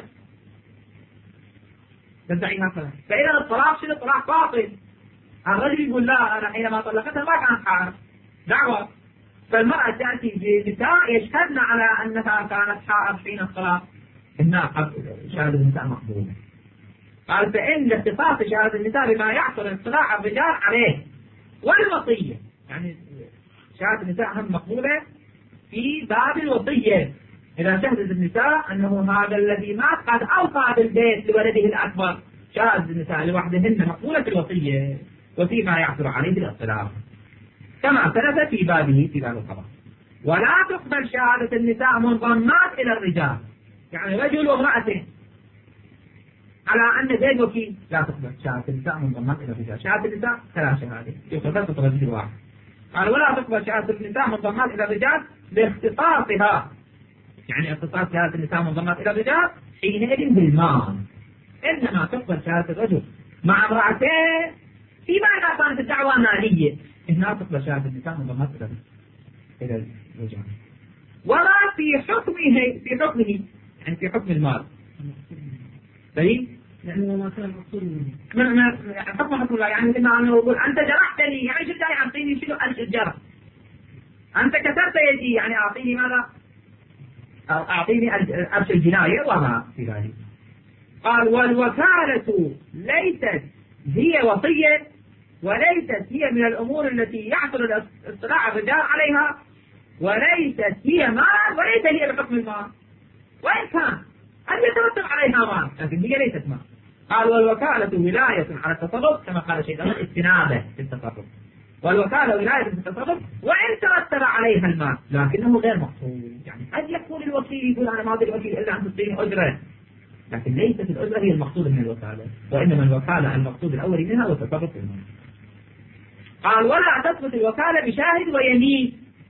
تدعي هكذا، فإذا الطلاق شنو؟ الطلاق باطل. الرجل يقول لا أنا حينما طلقتها ما كانت حائض، دعوة. فالمرأة تأتي بنساء يشهدن على أنها كانت حائض حين الطلاق، إنها شهادة النساء مقبولة. قال فإن اختصاص شهادة النساء بما يحصل اطلاع الرجال عليه. والوصية يعني شهادة النساء هم مقبولة في باب الوصية، إذا شهدت النساء أنه هذا الذي مات قد أوصى بالبيت لولده الأكبر، شهادة النساء لوحدهن مقبولة في الوصية وفيما يحصل عليه بالاطلاع كما ثبت في بابه في باب القضاء. ولا تقبل شهادة النساء منضمات إلى الرجال، يعني رجل وامرأة على أن زيد وكيل، لا تقبل شهادة النساء منضمات إلى الرجال. شهادة النساء ثلاث شهادات يقبل رجل واحد. قال ولا تقبل شهادة النساء منضمات إلى الرجال لاختصاصها، يعني اختصاص شهادة النساء منضمات إلى الرجال حينئذ بالمال. إنما تقبل شهادة الرجل مع امرأتين فيما إذا كانت الدعوة مالية، إنها تقبل شهادة النساء منضمات إلى الرجال. ولا في حكمه في حكمه يعني في حكم المال. طيب لأنه ما كان مقصود من من حكم حكم الله، يعني لما أنا أقول أنت جرحتني يعني شو جاي أعطيني شنو ألف الجرح؟ أنت كسرت يدي يعني أعطيني ماذا؟ أعطيني ألف الجناية وما في ذلك. قال والوكالة ليست هي وصية وليست هي من الأمور التي يحصل الاطلاع الرجال عليها، وليست هي مال وليس هي بحكم المال، وإن كان أن يترتب عليها مال لكن هي ليست مال. قال والوكالة ولاية على التصرف كما قال الشيخ استنابة في التصرف، والوكالة ولاية في التصرف وإن ترتب عليها المال لكنه غير مقصود. يعني قد يكون الوكيل يقول أنا ما أريد الوكيل إلا أن تعطيني أجرة، لكن ليست الأجرة هي المقصود من الوكالة، وإنما الوكالة المقصود الأول منها والتصرف في المال. قال ولا تثبت الوكالة بشاهد ويمين.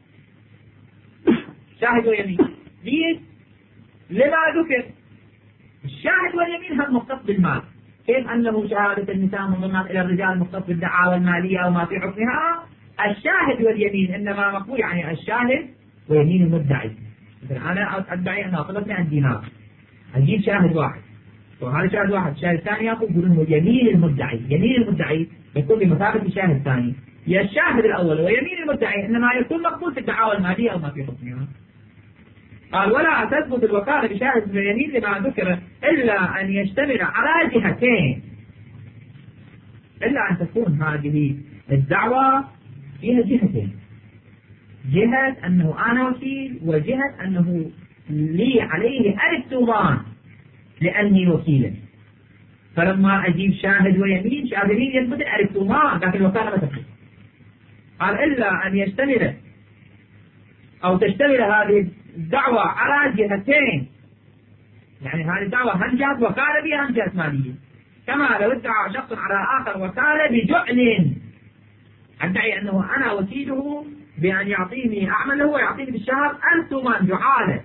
شاهد ويمين ليش؟ لما ذكر الشاهد واليمين هم مختص بالمال، كيف أنه شهادة النساء منضمات إلى الرجال مختص بالدعاوى المالية أو ما في حكمها. الشاهد واليمين إنما مقبول يعني الشاهد ويمين المدعي. مثلا أنا أدعي أن أطلبت عن دينار، أجيب شاهد واحد وهذا شاهد واحد، الشاهد الثاني يقول يقولون يمين المدعي. يمين المدعي يكون بمثابة الشاهد الثاني. يا الشاهد الأول ويمين المدعي إنما يكون مقبول في الدعاوى المالية أو ما في حكمها. قال ولا تثبت الوكالة بشاهد اليمين لما ذكر إلا أن يشتمل على جهتين، إلا أن تكون هذه الدعوة فيها جهتين، جهة أنه أنا وكيل وجهة أنه لي عليه ألف ضمان لأني وكيلا. فلما أجيب شاهد ويمين شاهد يمين يثبت ألف ضمان لكن الوكالة ما تثبت. قال إلا أن يشتمل أو تشتمل هذه الدعوة على جهتين، يعني هذه الدعوة هم جهة وكالة بها هم جهة مالية. كما لو ادعى شخص على آخر وكالة بجعل، أدعي أنه أنا وكيله بأن يعطيني أعمل له ويعطيني بالشهر ألف ضمان جعالة،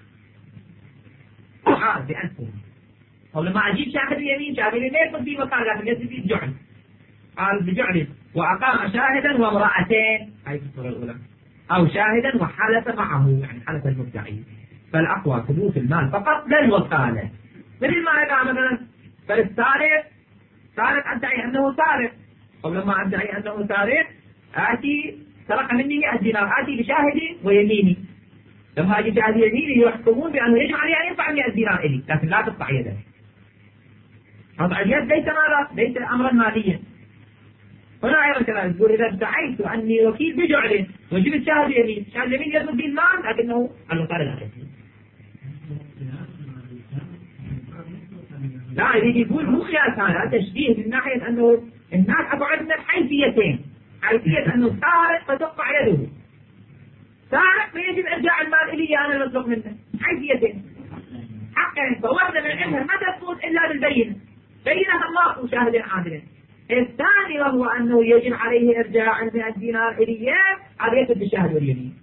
جعال بألف ضمان. أو لما أجيب شاهد اليمين شاهد اليمين ما يكون في وكالة لكن يكون في جعل. قال بجعل وأقام شاهدا وامرأتين، هذه الصورة الأولى، أو شاهدا وحلف معه يعني حلف المدعي. فالأقوى ثبوت المال فقط لا الوكالة. مثل ما إذا مثلا فالسارق سارق أدعي أنه سارق، أو لما أدعي أنه سارق آتي سرق مني مئة دينار آتي بشاهدي ويميني، لما أجي شاهد يميني يحكمون بأنه يجب علي أن يدفع مئة دينار إلي لكن لا تقطع يده. قطع اليد ليس ماذا؟ ليس أمرا ماليا. هنا أيضا كذلك يقول إذا ادعيت أني وكيل بجعل وجبت شاهد يمين، شاهد يمين يثبت به المال لكنه الوكالة لا تثبت. لا يريد يقول مو قياس، هذا تشبيه من ناحية أنه الناس أبو عندنا حيثيتين، حيثية أنه سارق فتقطع يده، سارق فيجب إرجاع المال إلي أنا المطلوب منه حيثيتين حقا. فواحدة من علمها ما تثبت إلا بالبينة، بينها الله وشاهد عادل. الثاني وهو أنه يجب عليه إرجاع المئة دينار إليه، هذا يثبت بالشاهد واليمين.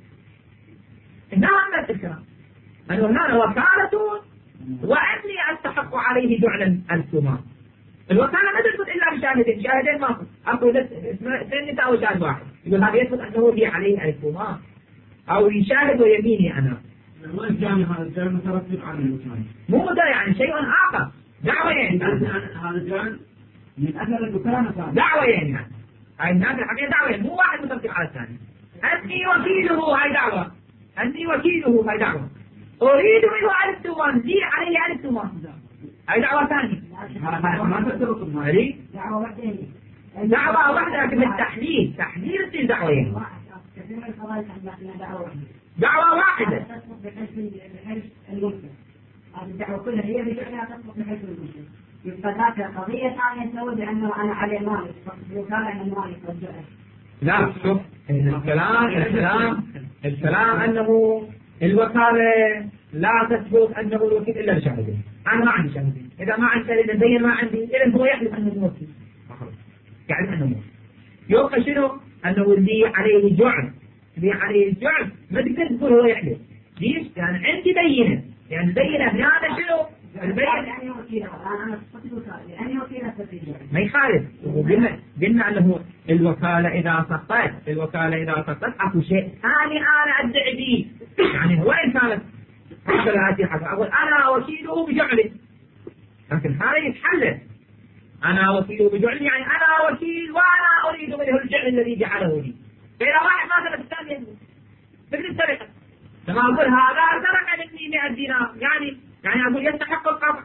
إنها نفس الكلام، أنه هنا وكالة وأني أستحق عليه جعلا الثمان. الوكالة ما تثبت إلا بشاهدين، شاهدين ما أقول اثنين نساء وشاهد واحد، يقول هذا يثبت أنه لي عليه الثمان أو يشاهد ويميني أنا. والجاني هذا الجاني مترتب على الوكالة، مو ده يعني شيء آخر، دعوين. هذا الجاني من أثر الوكالة دعوين يعني هاي الناس الحقيقة دعوين، مو واحد مترتب على الثاني. أني وكيله هاي دعوة، أني وكيله هاي دعوة، أريد منه ألف ثمان، لي عليه ألف ثمان، هاي دعوة ثانية. ما تترك هذه دعوة واحدة، دعوة واحدة لكن بالتحليل، تحليل تصير دعوين. كثير من القضايا تحدثنا دعوة واحدة. دعوة واحدة. تسبق بحلف بحلف المسلم. هذه الدعوة كلها هي بجعلها تسبق بحلف المسلم. يبقى ذاك قضية ثانية تسوي بأنه أنا عليه مالك، وكان أنا مالك رجعه. لا شوف الكلام الكلام الكلام أنه الوكالة لا تثبت أنه الوكيل إلا بشهادين. أنا ما عندي شهادين، إذا ما عندي شهادين زين ما عندي، إذا هو يحلف أنه موكل. يعني أنه موكل. يبقى شنو؟ أنه اللي عليه جعل، اللي عليه الجعل ما تقدر تقول هو يحلف. ليش؟ يعني عندي بينة، يعني بينة هذا شنو؟ البينة يعني وكيل أنا أنا صرت وكالة، يعني وكيل أستفيد. ما يخالف. وقلنا قلنا أنه الوكالة إذا سقطت، الوكالة إذا سقطت أكو شيء ثاني أنا أدعي به. يعني وين كانت حتى حاجة أقول أنا وكيله بجعله، لكن هذا يتحلل. أنا وكيله بجعله يعني أنا وكيل وأنا أريد منه الجعل الذي جعله لي. فإذا واحد ما سلك الثاني ينزل مثل السرقة، لما أقول هذا سرق مني مئة دينار، يعني يعني أقول يستحق القطع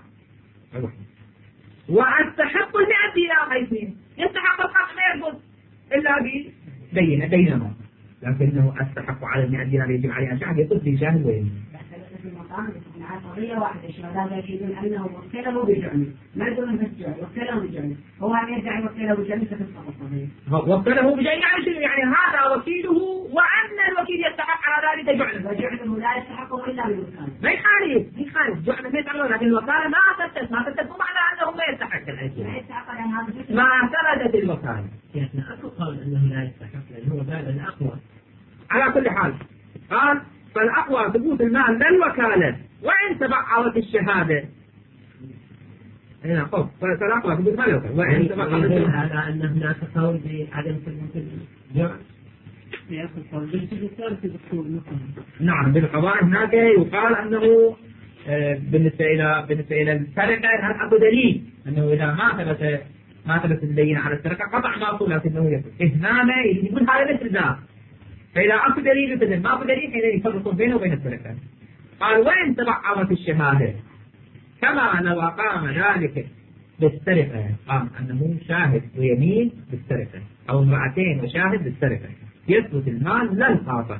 وأستحق المئة دينار حيثين يستحق القطع ما يرفض إلا ببينة بينما، لكنه أستحق على المئة دينار يجب عليه أن شعب يطلب لي شاهد ويمين. في المقام مع قضية واحدة، الشهداء يشهدون أنه وكله بجعله، ما يقولون بالجعل، وكله بجعله، هو عم يدعي وكله بجعله فتسقط القضية. وكله بجعله يعني شنو؟ يعني هذا وكيله وأن الوكيل يستحق على ذلك جعله. وجعله لا يستحقه إلا بالوكالة. ما يخالف، ما يخالف، جعله ما يتعلم، لكن الوكالة ما تثبت، ما تثبت مو معنى أنه ما يستحق الأشياء. لا يستحق لأن هذا ما ثبتت الوكالة. يعني أكو قول أنه لا يستحق لأنه هو قال الأقوى. على كل حال قال فالأقوى ثبوت المال للوكالة وإن تبعضت الشهادة. هنا قف فالأقوى ثبوت المال للوكالة وإن تبعضت الشهادة. على أن هناك قول بعدم ثبوت الجمع. يأخذ قول بالثالث الدكتور مثلا. نعم بالقضاء هناك يقال أنه بالنسبة إلى بالنسبة إلى السرقة هذا أكو دليل أنه إذا ما ثبت ما ثبت الدليل على السرقة قطع ماكو لكنه يثبت. هنا يقول هذا مثل ذا. فإذا أكو دليل يتدل ما أكو دليل حين يفرقون بينه وبين السرقة. قال وين تبعضت الشهادة كما لو أقام ذلك بالسرقة، قام أنه شاهد ويمين بالسرقة أو امرأتين وشاهد بالسرقة يثبت المال للقاطع.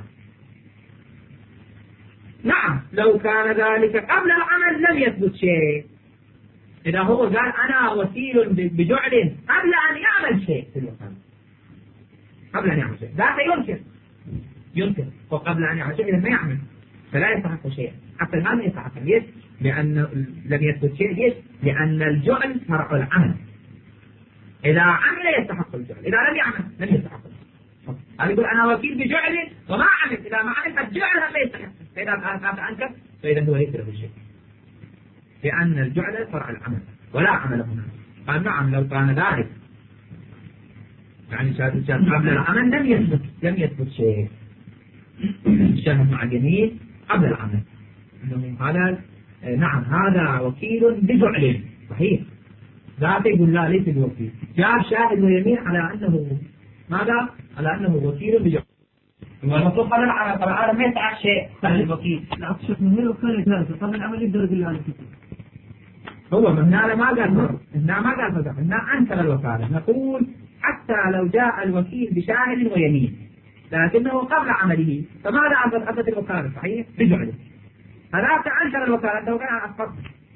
نعم لو كان ذلك قبل العمل لم يثبت شيء. إذا هو قال أنا وكيل بجعل قبل أن يعمل شيء في الوكالة، قبل أن يعمل شيء ذاك ينكر ينكر وقبل أن يعمل شيء ما يعمل فلا يستحق شيء. حتى المال ما يستحق. ليش؟ لأن لم يثبت شيء. ليش؟ لأن الجعل فرع العمل. إذا عمل يستحق الجعل، إذا لم يعمل لم يستحق. هذا يقول أنا وكيل بجعل وما عمل، إذا ما عمل الجعل ما يستحق. فإذا كان أنكر فإذا هو ليس له شيء، لأن الجعل فرع العمل ولا عمل هنا. قال نعم لو كان ذلك يعني شاهد قبل العمل لم يثبت لم يثبت شيء. الشاهد مع اليمين قبل العمل إنه هذا نعم هذا وكيل بجعل صحيح. ذاته يقول لا ليس بوكيل. جاء شاهد ويمين على أنه ماذا؟ على أنه وكيل بجعل. والمطلوب قبل العمل طبعا هذا ما يسعى شيء قبل الوكيل. لا أقصد من هنا وكان جاهز قبل العمل يقدر يقول له هو من هنا ما قال مرة. هنا ما قال مرة. هنا أنكر الوكالة. نقول حتى لو جاء الوكيل بشاهد ويمين لكنه قبل عمله فماذا أثبت أثبت الوكالة صحيح بجعله. هذاك أنكر الوكالة أنه كان أسقط.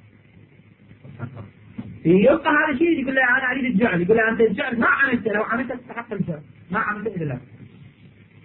يبقى هذا الشيء يقول له أنا أريد الجعل، يقول له أنت الجعل ما عملت، لو عملت تستحق الجعل ما عملت إلا لا.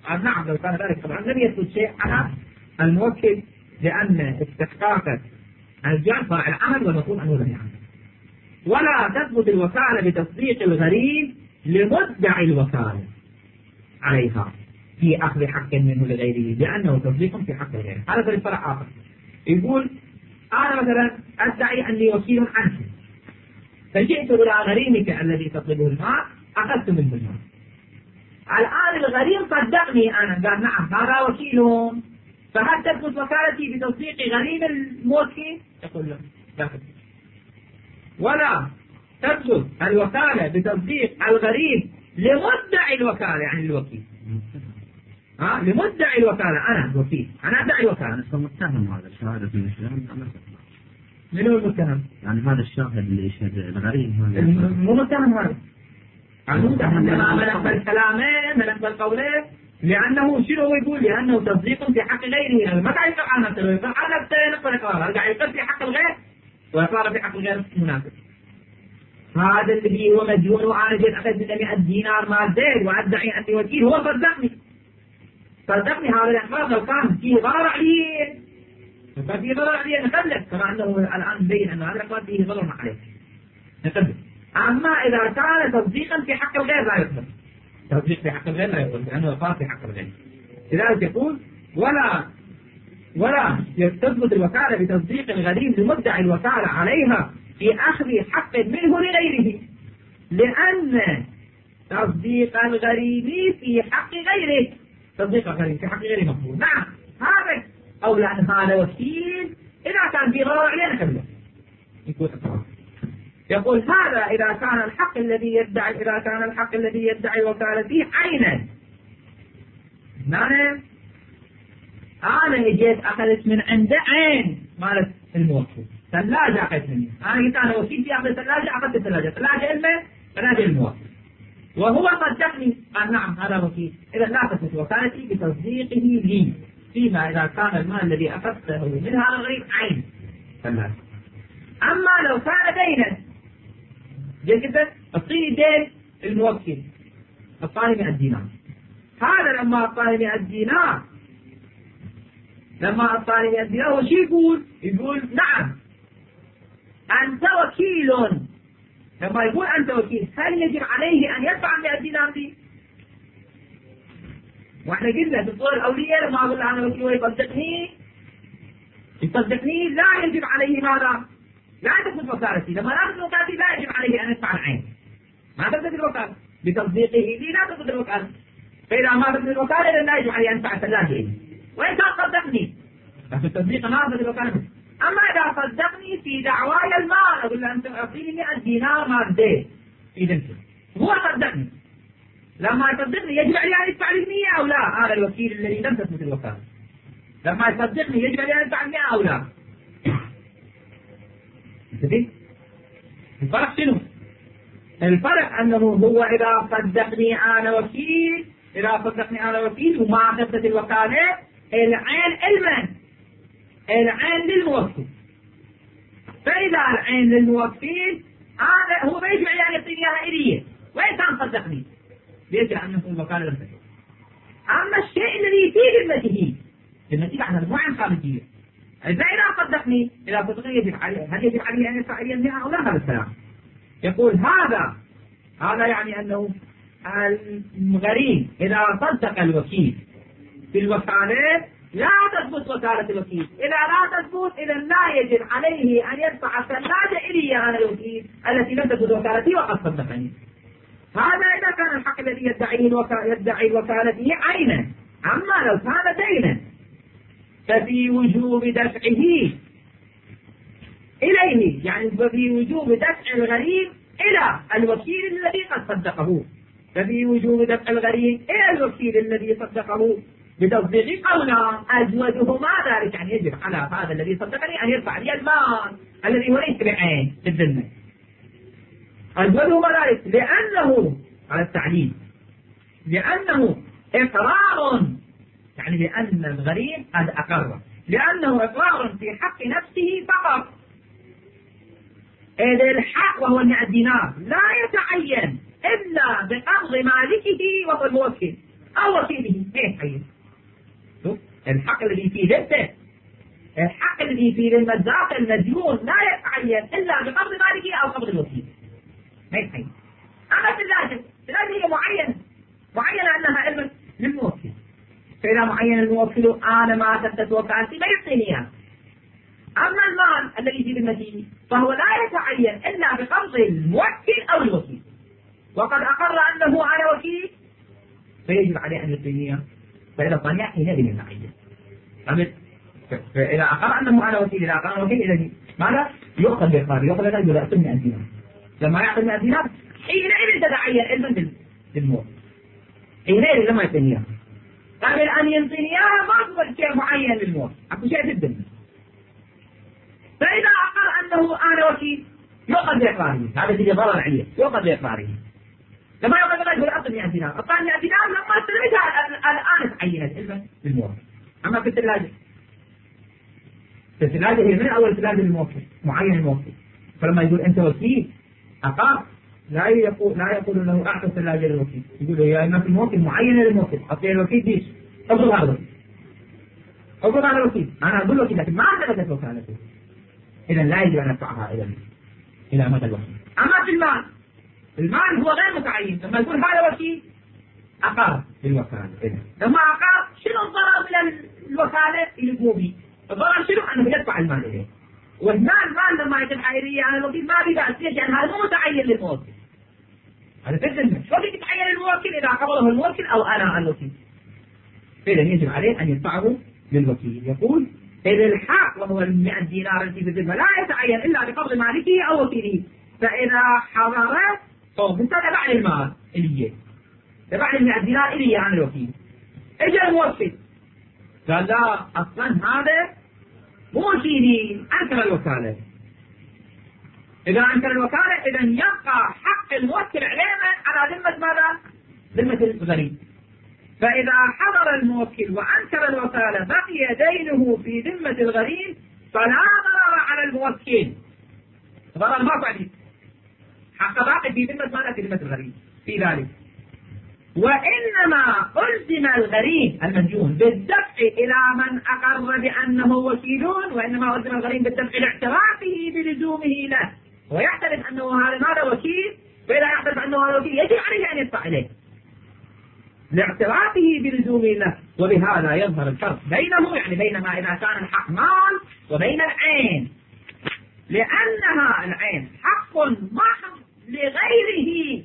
قال نعم لو كان ذلك طبعا لم يثبت شيء على الموكل، لأن استحقاق الجعل فرع العمل والمفروض أنه لم يعمل. ولا تثبت الوكالة بتصديق الغريب لمدعي الوكالة عليها في أخذ حق منه لغيره، لأنه تصديق في حق غيره. هذا في فرع آخر يقول أنا مثلا أدعي أني وكيل عنك، فجئت إلى غريمك الذي تطلبه المال، أخذت منه المال. الآن الغريم صدقني أنا، قال نعم هذا وكيلهم، فهل تثبت وكالتي بتصديق غريم الموكل؟ يقول له لا تثبت. ولا تثبت الوكالة بتصديق الغريم لمدعي الوكالة، يعني الوكيل. ها لمدعي الوكالة، أنا وكيل، أنا أدعي الوكالة. أنا متهم هذا شهادة من الشهادة. من هو المتهم؟ يعني هذا الشاهد اللي يشهد الغريم هذا مو متهم هذا. المتهم لما نقبل كلامه نقبل قوله، لأنه شنو هو يقول؟ لأنه تصديق في حق غيره. يعني ما قاعد يقول عن نفسه، يقول عن نفسه نقبل إقراره، قاعد يقول في حق الغير وإقراره في حق الغير مناسب. هذا الذي هو مديون وأنا جيت أخذ منه مئة دينار مال زيد وأدعي أني وكيل، هو صدقني صدقني هذا الإقرار لو كان فيه ضرر عليه، لو كان فيه ضرر عليه نقبله، كما أنه الآن مبين أن هذا الإقرار فيه ضرر عليه نقبله. أما إذا كان تصديقا في حق الغير لا يقبل، تصديق في حق الغير لا يقبل لأنه إقرار في حق الغير. لذلك يقول ولا ولا تثبت الوكالة بتصديق الغريم لمدعي الوكالة عليها في أخذ حق منه لغيره، لأن تصديق الغريم في حق غيره، تصديق الغريم في حق غيره مقبول. نعم هذا أو لأن هذا وكيل إذا كان في ضرر عليه نقبله يقول إقرار. يقول هذا إذا كان الحق الذي يدعي إذا كان الحق الذي يدعي وكالته عينا. معنى أنا اجيت أخذت من عنده عين مالت الموكل، ثلاجة أخذت مني، أنا قلت أنا وكيل في أخذ ثلاجة، أخذت الثلاجة، ثلاجة إلمه ثلاجة الموكل، وهو صدقني قال نعم هذا وكيل. إذا لا تثبت وكالتي بتصديقه لي فيما إذا كان المال الذي أخذته من هذا الغريب عين ثلاجة. أما لو كان دينا، جيت كده أعطيني دين الموكل أعطاني مئة دينار، هذا لما أعطاني مئة دينار لما أعطاني مئة دينار وش يقول؟ يقول نعم أنت وكيل. لما يقول أنت وكيل هل يجب عليه أن يدفع مئة دينار دي؟ وإحنا قلنا في الصور الأولية لما أقول أنا وكيل ويصدقني يصدقني لا يجب عليه ماذا؟ لا تثبت وكالتي. لما لا تثبت وكالتي لا يجب عليه أن يدفع العين، ما تثبت الوكالة بتصديقه لي، لا تثبت الوكالة. فإذا ما تثبت الوكالة لا يجب عليه أن يدفع الثلاجة، وإن كان صدقني بس التصديق ما تثبت الوكالة. أما إذا صدقني في دعواي المال أقول له أنت أعطيني مئة دينار مال زيد في ذمتك، هو صدقني، لما يصدقني يجب عليه أن يدفع لي مئة أو لا؟ هذا الوكيل الذي لم تثبت الوكالة لما يصدقني يجب عليه أن يدفع مئة أو لا؟ الفرق شنو؟ الفرق أنه هو إذا صدقني أنا وكيل إذا صدقني أنا وكيل وما ثبتت الوكالة، العين المن العين للموكل. فإذا العين للموكل هذا هو ما يجب عليه أن يعطيني إياها إليه، وإن كان صدقني ليش؟ لأنه الوكالة لم تثبت. أما الشيء الذي يفيد المتيه المتيه عن مو عن خارجية، إذا إذا صدقني إذا صدقني يجب عليه، هل يجب عليه أن يدفع لي المئة أو لا؟ هذا الكلام. يقول هذا هذا يعني أنه الغريم إذا صدق الوكيل في الوكالة لا تثبت وكالة الوكيل. إذا لا تثبت إذا لا يجب عليه أن يدفع الثلاجة إلي أنا الوكيل التي لم تثبت وكالتي وقد صدقني. هذا إذا كان الحق الذي يدعيه الوكالة يدعي وكالته عينا. أما لو كان دينا ففي وجوب دفعه إليه، يعني ففي وجوب دفع الغريم إلى الوكيل الذي قد صدقه، ففي وجوب دفع الغريم إلى الوكيل الذي صدقه بتصديق قولا أجوده ما ذلك، يعني يجب على هذا الذي صدقني أن يرفع لي المال الذي هو ليس بعين في الذمة، أجوده ما ذلك، لأنه على التعليل لأنه إقرار، يعني لأن الغريم قد أقر، لأنه إقرار في حق نفسه فقط. إذا الحق وهو مئة دينار لا يتعين إلا بقبض مالكه وهو الموكل، أو وكيله ما يتعين. شوف الحق الذي في ذمته، الحق الذي في ذمة ذات المديون لا يتعين إلا بقبض مالكه أو قبض الوكيل، ما يتعين. أما في اللازم، اللازم هي معينة معينة أنها علم للموكل، فإذا معين الموكل أنا ما سددت وكالتي ما يعطيني إياه. أما المال الذي في ذمته فهو لا يتعين إلا بقبض الموكل أو الوكيل، وقد أقر أنه أنا وكيل فيجب عليه أن يعطيني إياه، فإذا طلع حينئذ يتعين. فإذا أقر أنه أنا وكيل، إذا أقر وكيل إذا ماذا؟ يؤخذ بإقرار، يؤخذ بإقرار يقول أعطي مئة دينار. لما يعطي مئة دينار حينئذ تتعين علما للموت، حينئذ لما يعطيني إياه. قبل أن يعطيني إياها ما هو شيء معين للموت، أكو شيء في الدنيا. فإذا أقر أنه أنا وكيل يؤخذ بإقراره، هذا اللي ضرر عليه، يؤخذ بإقراره. لما يؤخذ بإقراره يقول أعطي مئة دينار، أعطاني مئة دينار لما استلمتها الآن تعينت علما للموت. أما في الثلاجة، في الثلاجة هي من أول ثلاجة للموكل، معين الموكل. فلما يقول أنت وكيل أقر لا يقول لا يقول له أعطى الثلاجة للوكيل، يقول له يا إما في الموكل معينة للموكل، أعطي الوكيل ليش؟ أفضل هذا الوكيل، أفضل هذا الوكيل، أنا أقول وكيل لكن ما أعتقدت وكالته، إذا لا يجب أن أدفعها إلى إلى مدى الوكيل. أما في المال، المال هو غير متعين، لما يقول هذا وكيل أقر بالوكالة، إذا لما أقر شنو الضرر من الوكالة اللي هو بي؟ الضرر شنو؟ أنه يدفع المال إليه، والمال مال لما يتم حيرية على الوكيل ما بيبقى ليش؟ لأن هذا مو متعين للموكل. هذا في الذمة، شو اللي يتعين للموكل إذا قبضه الموكل أو أنا الوكيل؟ فإذا يجب عليه أن يدفعه للوكيل. يقول إذا الحق وهو المئة دينار التي في الذمة لا يتعين إلا بقبض مالكه أو وكيله، فإذا حضر طب أنت تبع المال إليه، تبع المئة دينار إليه عن الوكيل. إجا الموكل قال لا أصلا هذا مو وكيلي، أنكر الوكالة. إذا أنكر الوكالة إذا يبقى حق الموكل علينا على ذمة ماذا؟ ذمة الغريب. فإذا حضر الموكل وأنكر الوكالة بقي دينه في ذمة الغريب فلا ضرر على الموكل، ضرر ما عليه، حق باقي في ذمة ماذا؟ في ذمة الغريب في ذلك. وإنما ألزم الغريب المديون بالدفع إلى من أقر بأنه وكيلون، وإنما ألزم الغريب بالدفع لاعترافه بلزومه له، ويعترف أنه هذا ماذا وكيل، فإذا يعترف أنه هذا وكيل يجب عليه أن يدفع إليه لاعترافه بلزومه له. وبهذا يظهر الفرق بينه، يعني بينما إذا كان الحق مال وبين العين، لأنها العين حق محض لغيره،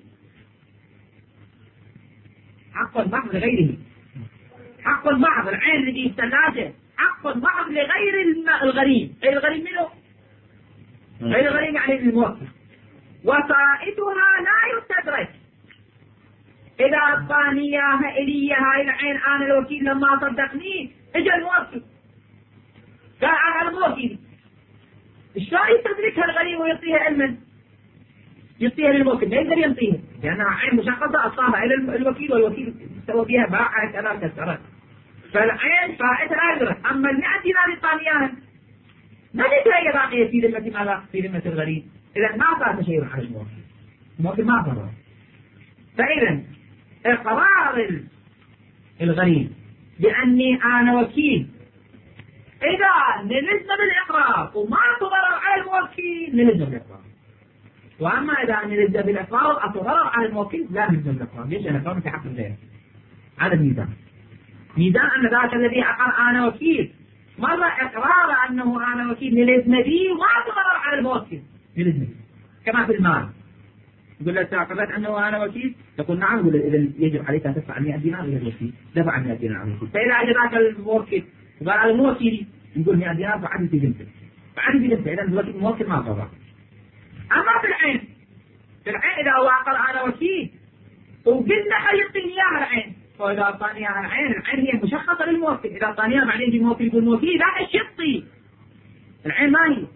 حق محض لغيره، حق محض العين الذي الثلاجة حق محض لغير الغريب. غير الغريب منه؟ غير الغريب يعني الموكل. وفائتها لا يستدرك، إذا أعطاني إياها إلي هاي العين أنا الوكيل لما صدقني إجا الموكل قال أنا الموكل، شلون يستدركها الغريب ويعطيها علما؟ يعطيها للموكل، ما يقدر يعطيها لأنها عين مشخصة أعطاها إلى الوكيل، والوكيل سوى فيها باعة كذا كذا، فالعين فائتها لا يدرك. أما المئة دينار يعطاني إياها ما هي باقية في ذمة ماذا؟ في ذمة الغريب، إذا ما فات شيء على الموكل، الموكل ما ضرر. فإذا إقرار الغريب بأني أنا وكيل إذا نلزم بالإقرار وما تضرر على الموكل نلزم بالإقرار، وأما إذا نلزم بالإقرار أتضرر على الموكل لا نلزم بالإقرار. ليش؟ لأن الإقرار في حق الغير. هذا الميزان، ميزان أن ذاك الذي أقر أنا وكيل مرة إقرار أنه أنا وكيل نلزم به وما تضرر على الموكل نلزم به، كما في المال يقول لك تعتقد أنه أنا وكيل، تقول نعم، يقول إذا يجب عليك أن تدفع مئة دينار إلى الوكيل، دفع مئة دينار على الوكيل. فإذا أجدك الموكل وقال هذا مو وكيلي يقول مئة دينار فعدي في ذمته، فعدي في ذمته، إذا الوكيل الموكل ما ضرر. أما في العين، في العين إذا هو قال أنا وكيل وقلنا حيعطيني إياها العين، وإذا أعطاني إياها العين، العين هي مشخصة للموكل، إذا أعطاني إياها بعدين يجي الموكل يقول الموكل لا الشطي، العين ما هي،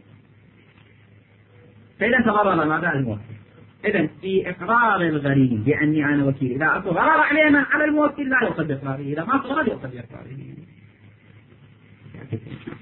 فإذا تضرر ماذا الموكل. إذا في إقرار الغريب بأني أنا وكيل إذا أصدر غرر علينا على الموكل لا يؤخذ بإقراره، إذا ما صدر يؤخذ بإقراره.